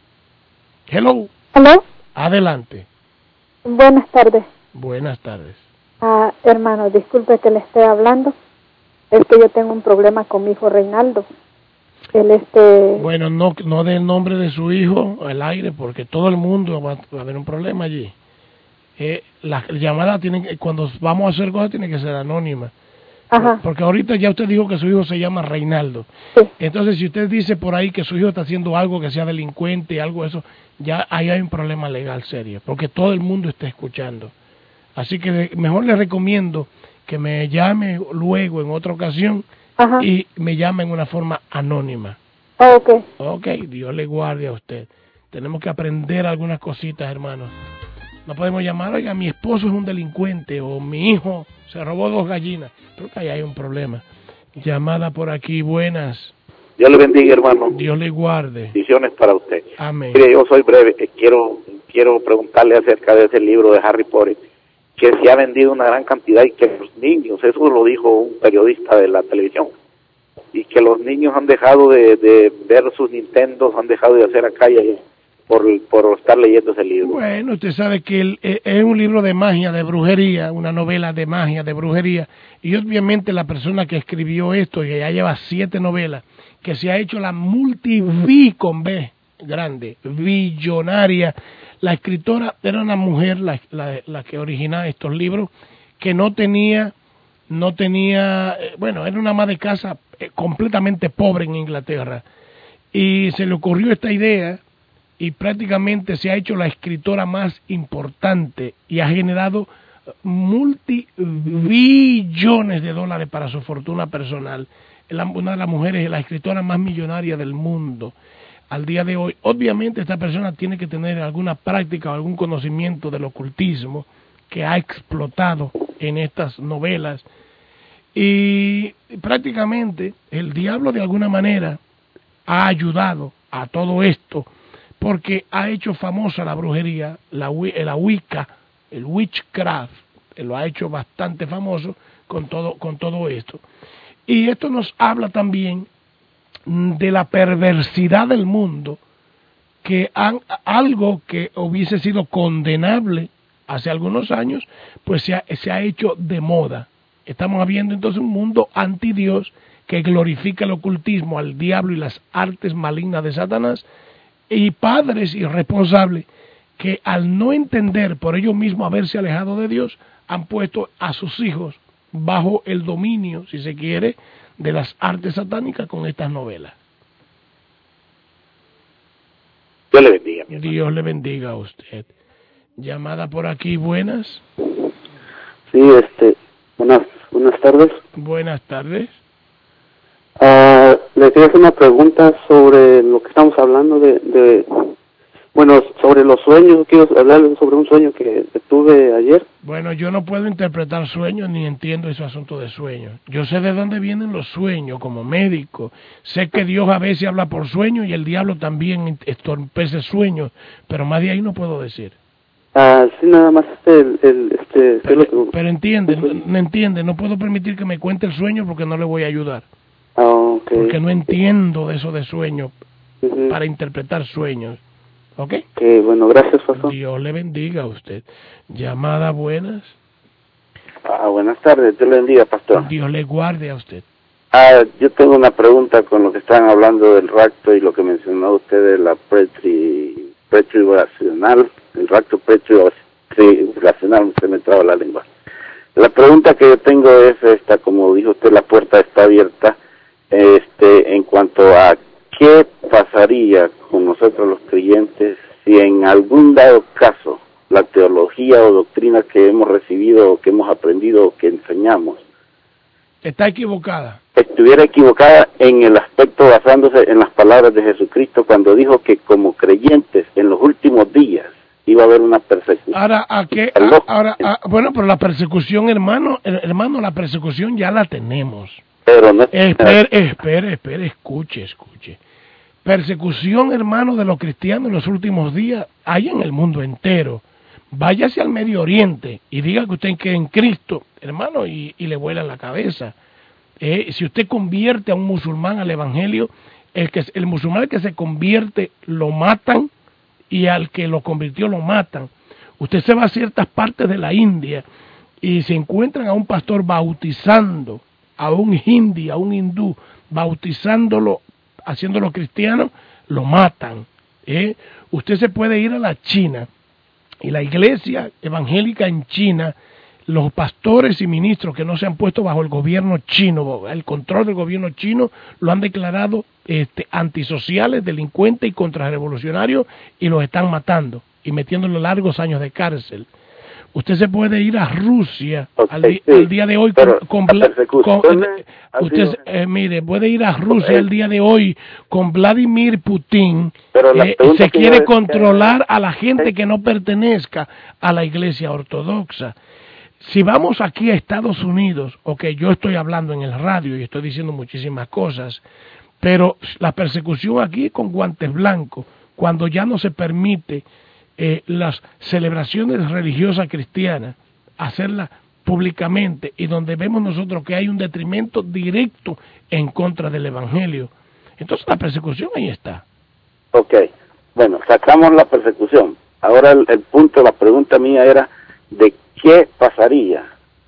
[SPEAKER 3] Hello.
[SPEAKER 7] Hello.
[SPEAKER 3] Adelante.
[SPEAKER 7] Buenas tardes.
[SPEAKER 3] Buenas tardes.
[SPEAKER 7] Ah, hermano, disculpe que le esté hablando. Es que yo tengo un problema con mi hijo Reinaldo. Él este...
[SPEAKER 3] Bueno, no no dé el nombre de su hijo al aire porque todo el mundo va, va a haber un problema allí. Eh, las llamadas tienen que, cuando vamos a hacer cosas, tienen que ser anónimas.
[SPEAKER 7] Ajá.
[SPEAKER 3] Porque ahorita ya usted dijo que su hijo se llama Reinaldo.
[SPEAKER 7] Sí.
[SPEAKER 3] Entonces, si usted dice por ahí que su hijo está haciendo algo que sea delincuente, algo de eso, ya ahí hay un problema legal serio, porque todo el mundo está escuchando. Así que mejor le recomiendo que me llame luego en otra ocasión. Ajá. Y me llame en una forma anónima.
[SPEAKER 7] Oh, ok.
[SPEAKER 3] Ok, Dios le guarde a usted. Tenemos que aprender algunas cositas, hermanos. No podemos llamar, oiga, mi esposo es un delincuente o mi hijo se robó dos gallinas. Creo que ahí hay un problema. Llamada por aquí, buenas.
[SPEAKER 8] Dios le bendiga, hermano.
[SPEAKER 3] Dios le guarde.
[SPEAKER 8] Bendiciones para usted.
[SPEAKER 3] Amén.
[SPEAKER 8] Mire, yo soy breve. Quiero, quiero preguntarle acerca de ese libro de Harry Potter, que se ha vendido una gran cantidad y que los niños, eso lo dijo un periodista de la televisión, y que los niños han dejado de, de ver sus Nintendos, han dejado de hacer acá y allá por, por estar leyendo ese libro.
[SPEAKER 3] Bueno, usted sabe que el, es un libro de magia, de brujería, una novela de magia, de brujería, y obviamente la persona que escribió esto, que ya lleva siete novelas, que se ha hecho la multi-V con B, grande, billonaria. La escritora era una mujer, la, la, la que originaba estos libros, que no tenía, no tenía, eh, bueno, era una ama de casa eh, completamente pobre en Inglaterra. Y se le ocurrió esta idea y prácticamente se ha hecho la escritora más importante y ha generado multibillones de dólares para su fortuna personal. La, una de las mujeres, la escritora más millonaria del mundo. Al día de hoy, obviamente esta persona tiene que tener alguna práctica o algún conocimiento del ocultismo que ha explotado en estas novelas y prácticamente el diablo de alguna manera ha ayudado a todo esto porque ha hecho famosa la brujería, la, la Wicca, el witchcraft, lo ha hecho bastante famoso con todo, con todo esto. Y esto nos habla también de la perversidad del mundo, que han, algo que hubiese sido condenable hace algunos años, pues se ha, se ha hecho de moda. Estamos viendo entonces un mundo anti Dios que glorifica el ocultismo, al diablo y las artes malignas de Satanás, y padres irresponsables que al no entender por ellos mismos haberse alejado de Dios, han puesto a sus hijos bajo el dominio, si se quiere, de las artes satánicas con estas novelas.
[SPEAKER 8] Dios le bendiga.
[SPEAKER 3] Dios le bendiga a usted. Llamada por aquí, buenas.
[SPEAKER 9] Sí, este, buenas, buenas tardes.
[SPEAKER 3] Buenas tardes.
[SPEAKER 9] Uh, le quería hacer una pregunta sobre lo que estamos hablando de, de bueno, sobre los sueños. Quiero hablarles sobre un sueño que, que tuve ayer.
[SPEAKER 3] Bueno, yo no puedo interpretar sueños ni entiendo ese asunto de sueños. Yo sé de dónde vienen los sueños como médico. Sé que Dios a veces habla por sueños y el diablo también estorpece sueños, pero más de ahí no puedo decir.
[SPEAKER 9] Ah, sí, nada más este, el, el, este,
[SPEAKER 3] pero,
[SPEAKER 9] lo que...
[SPEAKER 3] pero entiende, no, no entiende, no puedo permitir que me cuente el sueño porque no le voy a ayudar.
[SPEAKER 9] Ah, okay.
[SPEAKER 3] Porque no entiendo de eso de sueños,
[SPEAKER 9] uh-huh.
[SPEAKER 3] para interpretar sueños. ¿Ok?
[SPEAKER 9] Okay, bueno, gracias, pastor.
[SPEAKER 3] Dios le bendiga a usted. Llamada buenas.
[SPEAKER 8] Ah, buenas tardes, Dios le bendiga, pastor.
[SPEAKER 3] Dios le guarde a usted.
[SPEAKER 8] Ah, yo tengo una pregunta con lo que están hablando del rapto y lo que mencionó usted de la pretri, pretribulacional, el rapto pretribulacional, se me traba la lengua. La pregunta que yo tengo es esta, como dijo usted, la puerta está abierta, este, en cuanto a qué pasa pasaría con nosotros los creyentes si en algún dado caso la teología o doctrina que hemos recibido o que hemos aprendido o que enseñamos
[SPEAKER 3] está equivocada?
[SPEAKER 8] Estuviera equivocada en el aspecto basándose en las palabras de Jesucristo cuando dijo que como creyentes en los últimos días iba a haber una persecución.
[SPEAKER 3] Ahora, ¿a qué? A, ahora, a, bueno, pero la persecución, hermano, hermano, la persecución ya la tenemos.
[SPEAKER 8] Pero no.
[SPEAKER 3] Espere, espere, espere, escuche, escuche. Persecución, hermano, de los cristianos en los últimos días hay en el mundo entero. Váyase al Medio Oriente y diga que usted cree en Cristo, hermano, y, y le vuela la cabeza. Eh, si usted convierte a un musulmán al evangelio, el que el musulmán que se convierte lo matan y al que lo convirtió lo matan. Usted se va a ciertas partes de la India y se encuentran a un pastor bautizando a un hindi, a un hindú, bautizándolo, haciéndolo cristiano, lo matan. ¿eh? Usted se puede ir a la China y la iglesia evangélica en China, los pastores y ministros que no se han puesto bajo el gobierno chino, el control del gobierno chino, lo han declarado este, antisociales, delincuentes y contrarrevolucionarios y los están matando y metiéndole largos años de cárcel. Usted se puede ir a Rusia okay, al, di sí, al día de hoy con, con, con usted eh, mire puede ir a Rusia el día de hoy con Vladimir Putin. Pero eh, se quiere controlar a la gente que no pertenezca a la iglesia ortodoxa. Si vamos aquí a Estados Unidos, ok, yo estoy hablando en el radio y estoy diciendo muchísimas cosas, pero la persecución aquí es con guantes blancos, cuando ya no se permite Eh, las celebraciones religiosas cristianas, hacerlas públicamente y donde vemos nosotros que hay un detrimento directo en contra del evangelio. Entonces la persecución ahí está.
[SPEAKER 8] Ok, bueno, sacamos la persecución. Ahora el, el punto, la pregunta mía era de qué pasaría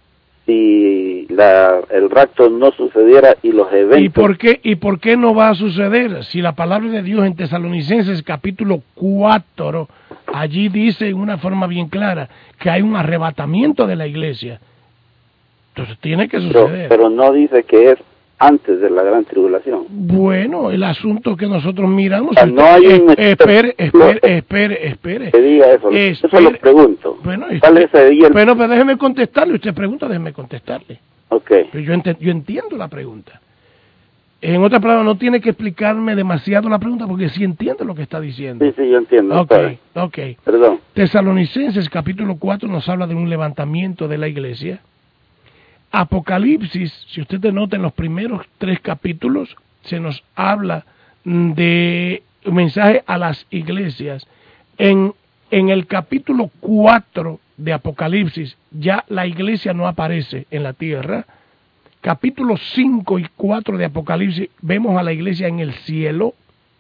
[SPEAKER 8] si la, el rapto no sucediera y los eventos...
[SPEAKER 3] ¿Y por qué, y por qué no va a suceder? Si la palabra de Dios en Tesalonicenses capítulo cuatro, allí dice en una forma bien clara que hay un arrebatamiento de la iglesia. Entonces tiene que suceder.
[SPEAKER 8] Pero, pero no dice que es antes de la gran tribulación.
[SPEAKER 3] Bueno, el asunto que nosotros miramos...
[SPEAKER 8] O sea, no hay un...
[SPEAKER 3] Espere, espere, espere, espere.
[SPEAKER 8] Que diga eso, espere. Eso lo pregunto.
[SPEAKER 3] Bueno,
[SPEAKER 8] ¿Cuál es el día?
[SPEAKER 3] Bueno, pero déjeme contestarle. Usted pregunta, déjeme contestarle.
[SPEAKER 8] Ok.
[SPEAKER 3] Pero yo, ent yo entiendo la pregunta. En otras palabras, no tiene que explicarme demasiado la pregunta porque sí entiendo lo que está diciendo.
[SPEAKER 8] Sí, sí, yo entiendo.
[SPEAKER 3] Ok,
[SPEAKER 8] sorry.
[SPEAKER 3] ok.
[SPEAKER 8] Perdón.
[SPEAKER 3] Tesalonicenses capítulo cuatro nos habla de un levantamiento de la iglesia. Apocalipsis, si usted nota en los primeros tres capítulos, se nos habla de un mensaje a las iglesias. En, en el capítulo cuatro de Apocalipsis, ya la iglesia no aparece en la tierra. Capítulos cinco y cuatro de Apocalipsis, vemos a la iglesia en el cielo.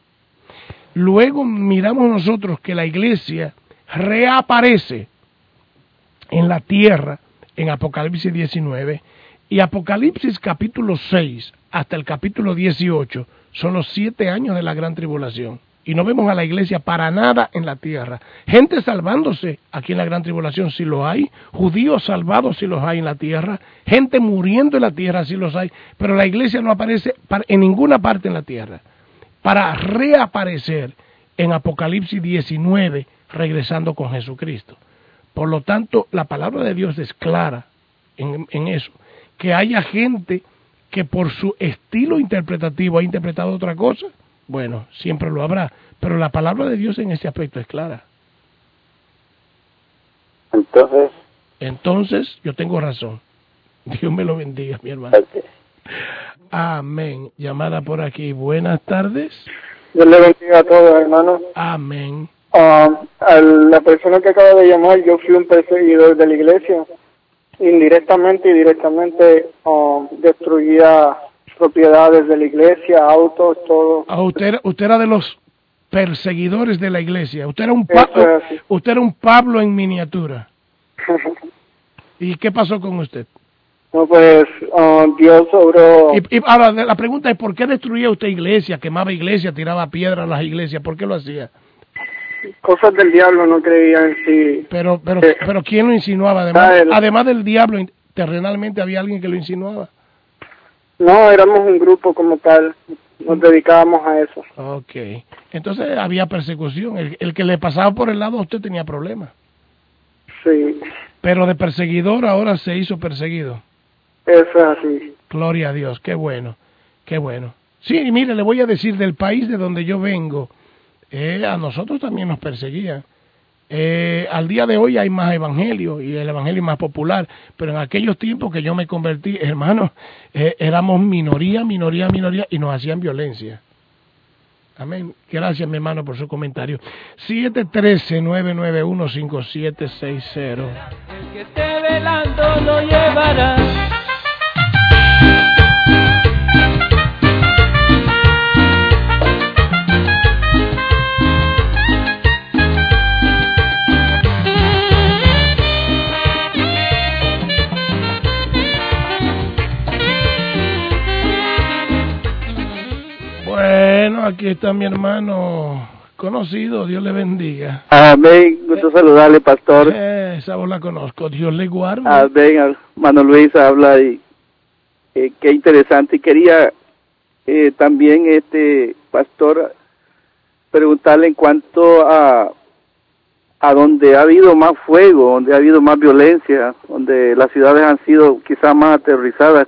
[SPEAKER 3] Luego miramos nosotros que la iglesia reaparece en la tierra en Apocalipsis diecinueve, y Apocalipsis capítulo seis hasta el capítulo dieciocho son los siete años de la gran tribulación, y no vemos a la iglesia para nada en la tierra. Gente salvándose aquí en la gran tribulación sí lo hay, judíos salvados sí los hay en la tierra, gente muriendo en la tierra sí los hay, pero la iglesia no aparece en ninguna parte en la tierra, para reaparecer en Apocalipsis diecinueve regresando con Jesucristo. Por lo tanto, la palabra de Dios es clara en, en eso. Que haya gente que por su estilo interpretativo ha interpretado otra cosa, bueno, siempre lo habrá. Pero la palabra de Dios en ese aspecto es clara.
[SPEAKER 8] Entonces...
[SPEAKER 3] Entonces, yo tengo razón. Dios me lo bendiga, mi hermano.
[SPEAKER 8] Okay.
[SPEAKER 3] Amén. Llamada por aquí. Buenas tardes.
[SPEAKER 10] Dios le bendiga a todos, hermano.
[SPEAKER 3] Amén.
[SPEAKER 10] Uh, a la persona que acaba de llamar, yo fui un perseguidor de la iglesia. Indirectamente y directamente uh, destruía propiedades de la iglesia, autos, todo.
[SPEAKER 3] Ah, usted, era, usted era de los perseguidores de la iglesia. Usted era un, Pablo, usted era un Pablo en miniatura. ¿Y qué pasó con usted?
[SPEAKER 10] No, pues uh, Dios obró...
[SPEAKER 3] Y, y ahora la pregunta es, ¿por qué destruía usted iglesia, quemaba iglesia, tiraba piedras a las iglesias? ¿Por qué lo hacía?
[SPEAKER 10] Cosas del diablo, no creía en sí.
[SPEAKER 3] Pero, pero, eh, pero ¿quién lo insinuaba? Además, el... además del diablo, terrenalmente había alguien que lo insinuaba.
[SPEAKER 10] No, éramos un grupo como tal. nos dedicábamos a eso.
[SPEAKER 3] Ok. Entonces había persecución. El, el que le pasaba por el lado a usted tenía problemas.
[SPEAKER 10] Sí.
[SPEAKER 3] Pero de perseguidor ahora se hizo perseguido.
[SPEAKER 10] Eso es así.
[SPEAKER 3] Gloria a Dios, qué bueno, qué bueno. Sí, y mire, le voy a decir, del país de donde yo vengo, eh, a nosotros también nos perseguían. Eh, al día de hoy hay más evangelio y el evangelio es más popular, pero en aquellos tiempos que yo me convertí, hermano, eh, éramos minoría, minoría, minoría y nos hacían violencia. Amén. Gracias, mi hermano, por su comentario. siete uno tres, nueve nueve uno, cinco siete seis cero.
[SPEAKER 2] El que esté velando lo llevará.
[SPEAKER 3] Bueno, aquí está mi hermano conocido, Dios le bendiga.
[SPEAKER 9] Amén, gusto saludarle, pastor.
[SPEAKER 3] Eh, esa voz la conozco, Dios le guarde.
[SPEAKER 9] Amén, hermano Luis habla y eh, qué interesante. Y quería eh, también, este pastor, preguntarle en cuanto a a donde ha habido más fuego, donde ha habido más violencia, donde las ciudades han sido quizás más aterrorizadas,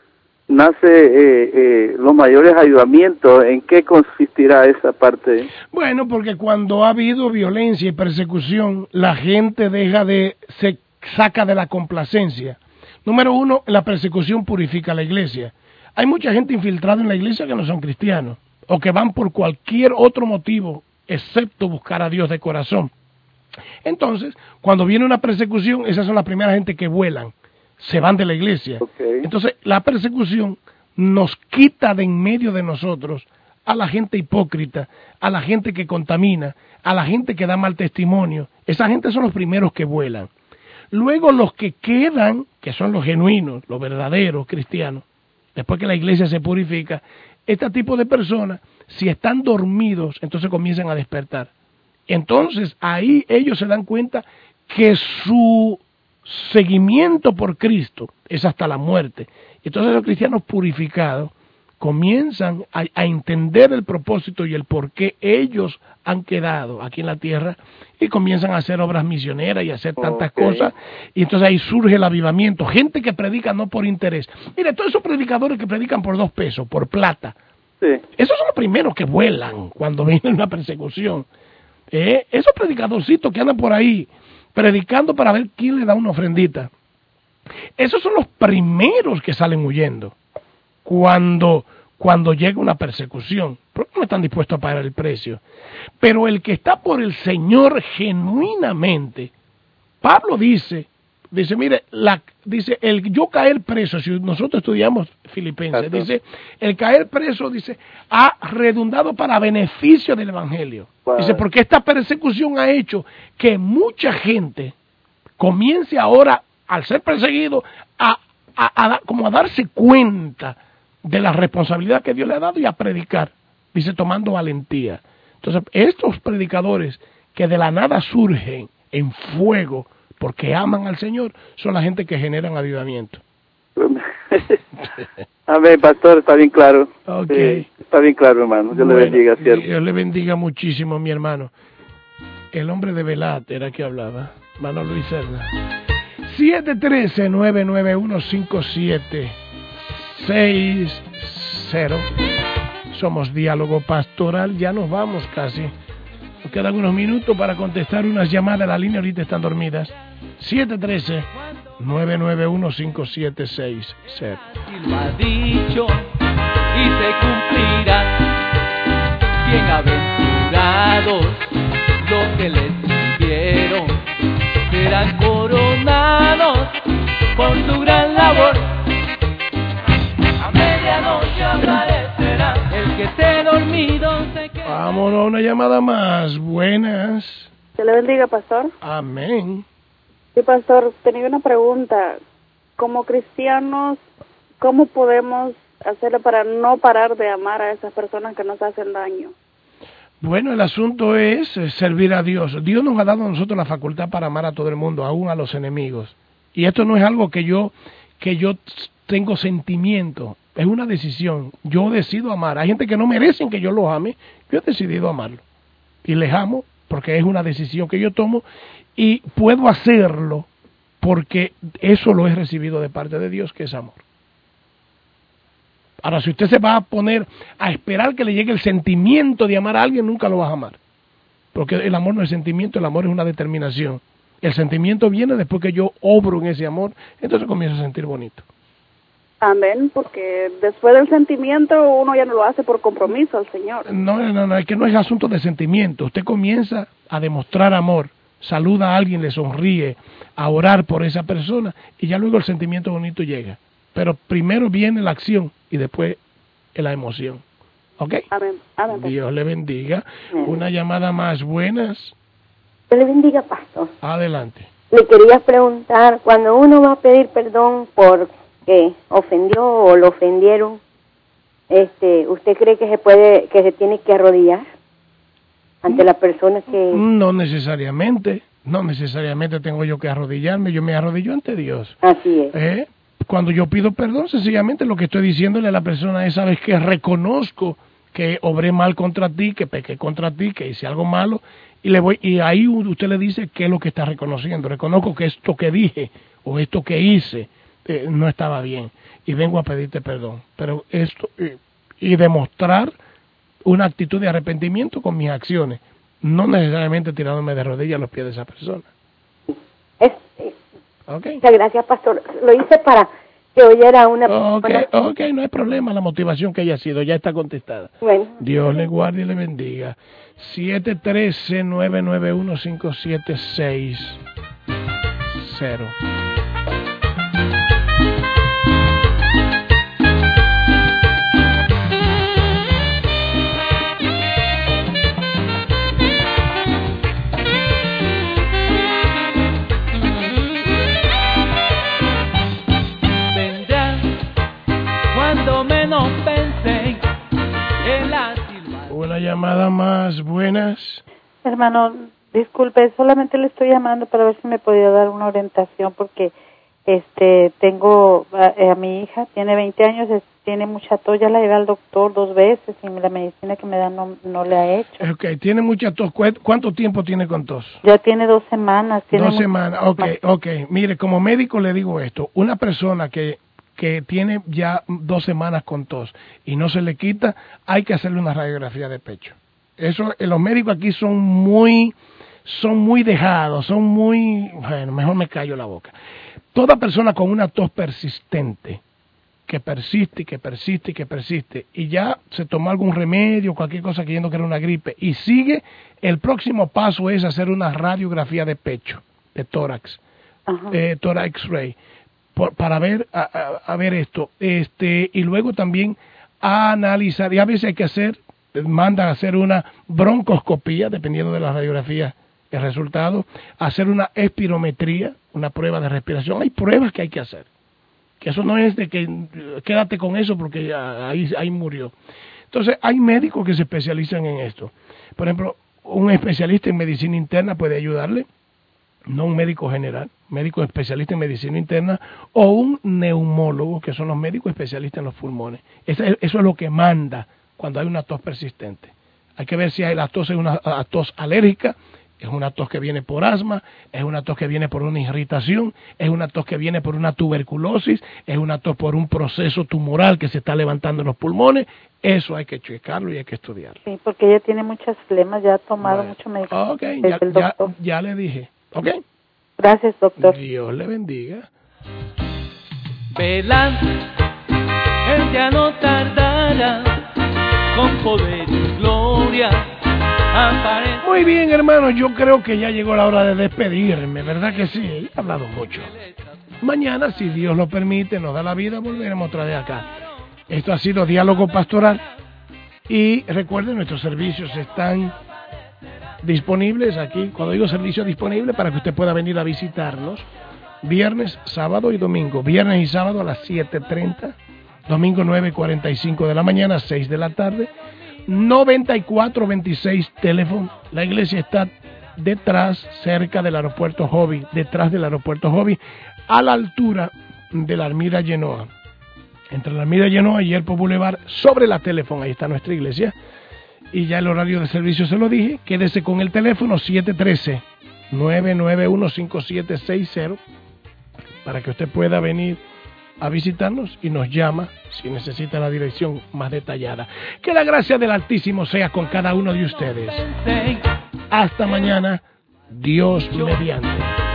[SPEAKER 9] nace eh, eh, los mayores ayudamientos. ¿En qué consistirá esa parte?
[SPEAKER 3] Bueno, porque cuando ha habido violencia y persecución, la gente deja de, se saca de la complacencia. Número uno, la persecución purifica la iglesia. Hay mucha gente infiltrada en la iglesia que no son cristianos, o que van por cualquier otro motivo, excepto buscar a Dios de corazón. Entonces, cuando viene una persecución, esas son las primeras gente que vuelan, se van de la iglesia.
[SPEAKER 9] Okay.
[SPEAKER 3] Entonces, la persecución nos quita de en medio de nosotros a la gente hipócrita, a la gente que contamina, a la gente que da mal testimonio. Esa gente son los primeros que vuelan. Luego los que quedan, que son los genuinos, los verdaderos cristianos, después que la iglesia se purifica, este tipo de personas, si están dormidos, entonces comienzan a despertar. Entonces ahí ellos se dan cuenta que su seguimiento por Cristo es hasta la muerte. Entonces los cristianos purificados comienzan a, a entender el propósito y el por qué ellos han quedado aquí en la tierra y comienzan a hacer obras misioneras y a hacer tantas okay. cosas, y entonces ahí surge el avivamiento. Gente que predica no por interés. Mire, todos esos predicadores que predican por dos pesos, por plata, sí. esos son los primeros que vuelan cuando viene una persecución. Eh, esos predicadorcitos que andan por ahí predicando para ver quién le da una ofrendita, esos son los primeros que salen huyendo cuando, cuando llega una persecución, porque no están dispuestos a pagar el precio. Pero el que está por el Señor genuinamente, Pablo dice, dice, mire, la, dice, el yo caer preso, si nosotros estudiamos Filipenses, Exacto. dice, el caer preso, dice, ha redundado para beneficio del Evangelio. Wow. Dice, porque esta persecución ha hecho que mucha gente comience ahora, al ser perseguido, a, a, a, como a darse cuenta de la responsabilidad que Dios le ha dado y a predicar, dice, tomando valentía. Entonces, estos predicadores que de la nada surgen en fuego, porque aman al Señor, son la gente que generan avivamiento.
[SPEAKER 9] Amén, pastor, está bien claro.
[SPEAKER 3] Okay.
[SPEAKER 9] Sí, está bien claro, hermano. Dios bueno, le bendiga, ¿cierto?
[SPEAKER 3] Dios le bendiga muchísimo, mi hermano. El hombre de Velat era que hablaba, hermano Luis Serna. siete uno tres, nueve nueve uno, cinco siete seis cero. Somos Diálogo Pastoral, ya nos vamos casi. Nos quedan unos minutos para contestar unas llamadas. La línea ahorita están dormidas. siete uno tres, nueve nueve uno, cinco siete seis cero.
[SPEAKER 2] Y lo ha dicho y se cumplirá. Bienaventurados los que les sirvieron, serán coronados por su gran labor. A medianoche aparecerá el que esté dormido se queda.
[SPEAKER 3] Vámonos a una llamada más. Buenas.
[SPEAKER 6] Que le bendiga, pastor.
[SPEAKER 3] Amén.
[SPEAKER 6] Sí, pastor, tenía una pregunta. Como cristianos, ¿cómo podemos hacerle para no parar de amar a esas personas que nos hacen daño?
[SPEAKER 3] Bueno, el asunto es servir a Dios. Dios nos ha dado a nosotros la facultad para amar a todo el mundo, aún a los enemigos. Y esto no es algo que yo, que yo tengo sentimiento, es una decisión. Yo decido amar. Hay gente que no merecen que yo los ame, yo he decidido amarlo. Y les amo porque es una decisión que yo tomo y puedo hacerlo porque eso lo he recibido de parte de Dios, que es amor. Ahora, si usted se va a poner a esperar que le llegue el sentimiento de amar a alguien, nunca lo vas a amar. Porque el amor no es sentimiento, el amor es una determinación. El sentimiento viene después que yo obro en ese amor, entonces comienzo a sentir bonito.
[SPEAKER 6] Amén, porque después del sentimiento uno ya no lo hace por compromiso al Señor.
[SPEAKER 3] No, no, no, es que no es asunto de sentimiento. Usted comienza a demostrar amor, saluda a alguien, le sonríe, a orar por esa persona y ya luego el sentimiento bonito llega. Pero primero viene la acción y después la emoción. ¿Ok?
[SPEAKER 6] Amén. Amén.
[SPEAKER 3] Dios le bendiga. Amén. Una llamada más. Buenas.
[SPEAKER 11] Dios le bendiga, pastor.
[SPEAKER 3] Adelante.
[SPEAKER 11] Le quería preguntar, cuando uno va a pedir perdón porque ofendió o lo ofendieron, este, ¿usted cree que se puede, que se tiene que arrodillar ante la persona que...?
[SPEAKER 3] No necesariamente. No necesariamente tengo yo que arrodillarme. Yo me arrodillo ante Dios.
[SPEAKER 11] Así es.
[SPEAKER 3] ¿Eh? Cuando yo pido perdón, sencillamente lo que estoy diciéndole a la persona es, sabes que reconozco que obré mal contra ti, que pequé contra ti, que hice algo malo, y le voy y ahí usted le dice qué es lo que está reconociendo. Reconozco que esto que dije o esto que hice eh, no estaba bien y vengo a pedirte perdón. Pero esto eh, y demostrar una actitud de arrepentimiento con mis acciones, no necesariamente tirándome de rodillas a los pies de esa persona.
[SPEAKER 11] Es, es.
[SPEAKER 3] Okay.
[SPEAKER 11] Muchas gracias, pastor. Lo hice para que oyera una
[SPEAKER 3] persona. Ok, ok, no hay problema. La motivación que haya sido ya está contestada.
[SPEAKER 11] Bueno.
[SPEAKER 3] Dios le guarde y le bendiga. siete uno tres, nueve nueve uno, cinco siete seis cero. Una llamada más. Buenas.
[SPEAKER 12] Hermano, disculpe, solamente le estoy llamando para ver si me podía dar una orientación porque este tengo a, a mi hija, tiene veinte años, es, tiene mucha tos, ya la llevé al doctor dos veces y la medicina que me dan no, no le ha hecho.
[SPEAKER 3] Ok, tiene mucha tos. ¿Cuánto tiempo tiene con tos?
[SPEAKER 12] Ya tiene dos semanas. Tiene
[SPEAKER 3] dos semanas, ok, ok. Mire, como médico le digo esto, una persona que que tiene ya dos semanas con tos y no se le quita, hay que hacerle una radiografía de pecho. Eso, los médicos aquí son muy, son muy dejados, son muy, bueno, mejor me callo la boca. Toda persona con una tos persistente, que persiste, que persiste, que persiste, y ya se tomó algún remedio, cualquier cosa creyendo que era una gripe, y sigue, el próximo paso es hacer una radiografía de pecho, de tórax, eh, tórax X-ray, para ver a, a, a ver esto, este y luego también a analizar, y a veces hay que hacer, mandan a hacer una broncoscopía, dependiendo de la radiografía, el resultado, hacer una espirometría, una prueba de respiración. Hay pruebas que hay que hacer, que eso no es de que quédate con eso porque ahí, ahí murió. Entonces hay médicos que se especializan en esto. Por ejemplo, un especialista en medicina interna puede ayudarle, no un médico general, médico especialista en medicina interna, o un neumólogo, que son los médicos especialistas en los pulmones. Eso es, eso es lo que manda cuando hay una tos persistente. Hay que ver si hay la tos es una tos alérgica, es una tos que viene por asma, es una tos que viene por una irritación, es una tos que viene por una tuberculosis, es una tos por un proceso tumoral que se está levantando en los pulmones. Eso hay que checarlo y hay que estudiarlo.
[SPEAKER 12] Sí, porque ella tiene muchas flemas, ya ha tomado bueno. mucho medicamento.
[SPEAKER 3] Ok, ya, ya, ya le dije. ¿Ok?
[SPEAKER 12] Gracias, doctor.
[SPEAKER 3] Dios le bendiga.
[SPEAKER 2] Velad, él ya no tardará, con poder y gloria aparece.
[SPEAKER 3] Muy bien, hermano, yo creo que ya llegó la hora de despedirme, ¿verdad que sí? He hablado mucho. Mañana, si Dios lo permite, nos da la vida, volveremos otra vez acá. Esto ha sido Diálogo Pastoral. Y recuerden, nuestros servicios están disponibles aquí, cuando digo servicio disponible, para que usted pueda venir a visitarnos viernes, sábado y domingo. Viernes y sábado a las siete treinta, domingo nueve cuarenta y cinco de la mañana, seis de la tarde, noventa y cuatro veintiséis teléfono. La iglesia está detrás, cerca del aeropuerto Hobby, detrás del aeropuerto Hobby, a la altura de la Almira Genoa. entre la Alameda Lleno y Airport Boulevard, sobre la teléfono. Ahí está nuestra iglesia. Y ya el horario de servicio se lo dije. Quédese con el teléfono siete uno tres, nueve nueve uno, cinco siete seis cero para que usted pueda venir a visitarnos y nos llama si necesita la dirección más detallada. Que la gracia del Altísimo sea con cada uno de ustedes. Hasta mañana, Dios mediante.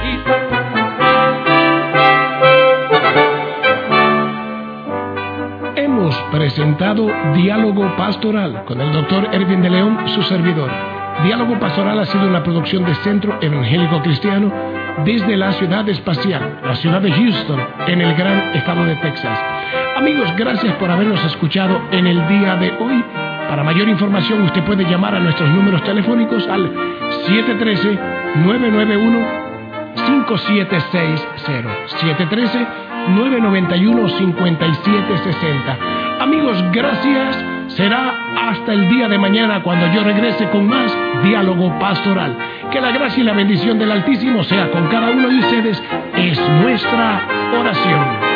[SPEAKER 3] Hemos presentado Diálogo Pastoral con el doctor Erwin de León, su servidor. Diálogo Pastoral ha sido una producción de Centro Evangélico Cristiano desde la ciudad espacial, la ciudad de Houston, en el gran estado de Texas. Amigos, gracias por habernos escuchado en el día de hoy. Para mayor información, usted puede llamar a nuestros números telefónicos al siete uno tres, nueve nueve uno, cinco siete seis cero, siete uno tres, nueve nueve uno, cinco siete seis cero. Amigos, gracias. Será hasta el día de mañana cuando yo regrese con más Diálogo Pastoral. Que la gracia y la bendición del Altísimo sea con cada uno de ustedes. Es nuestra oración.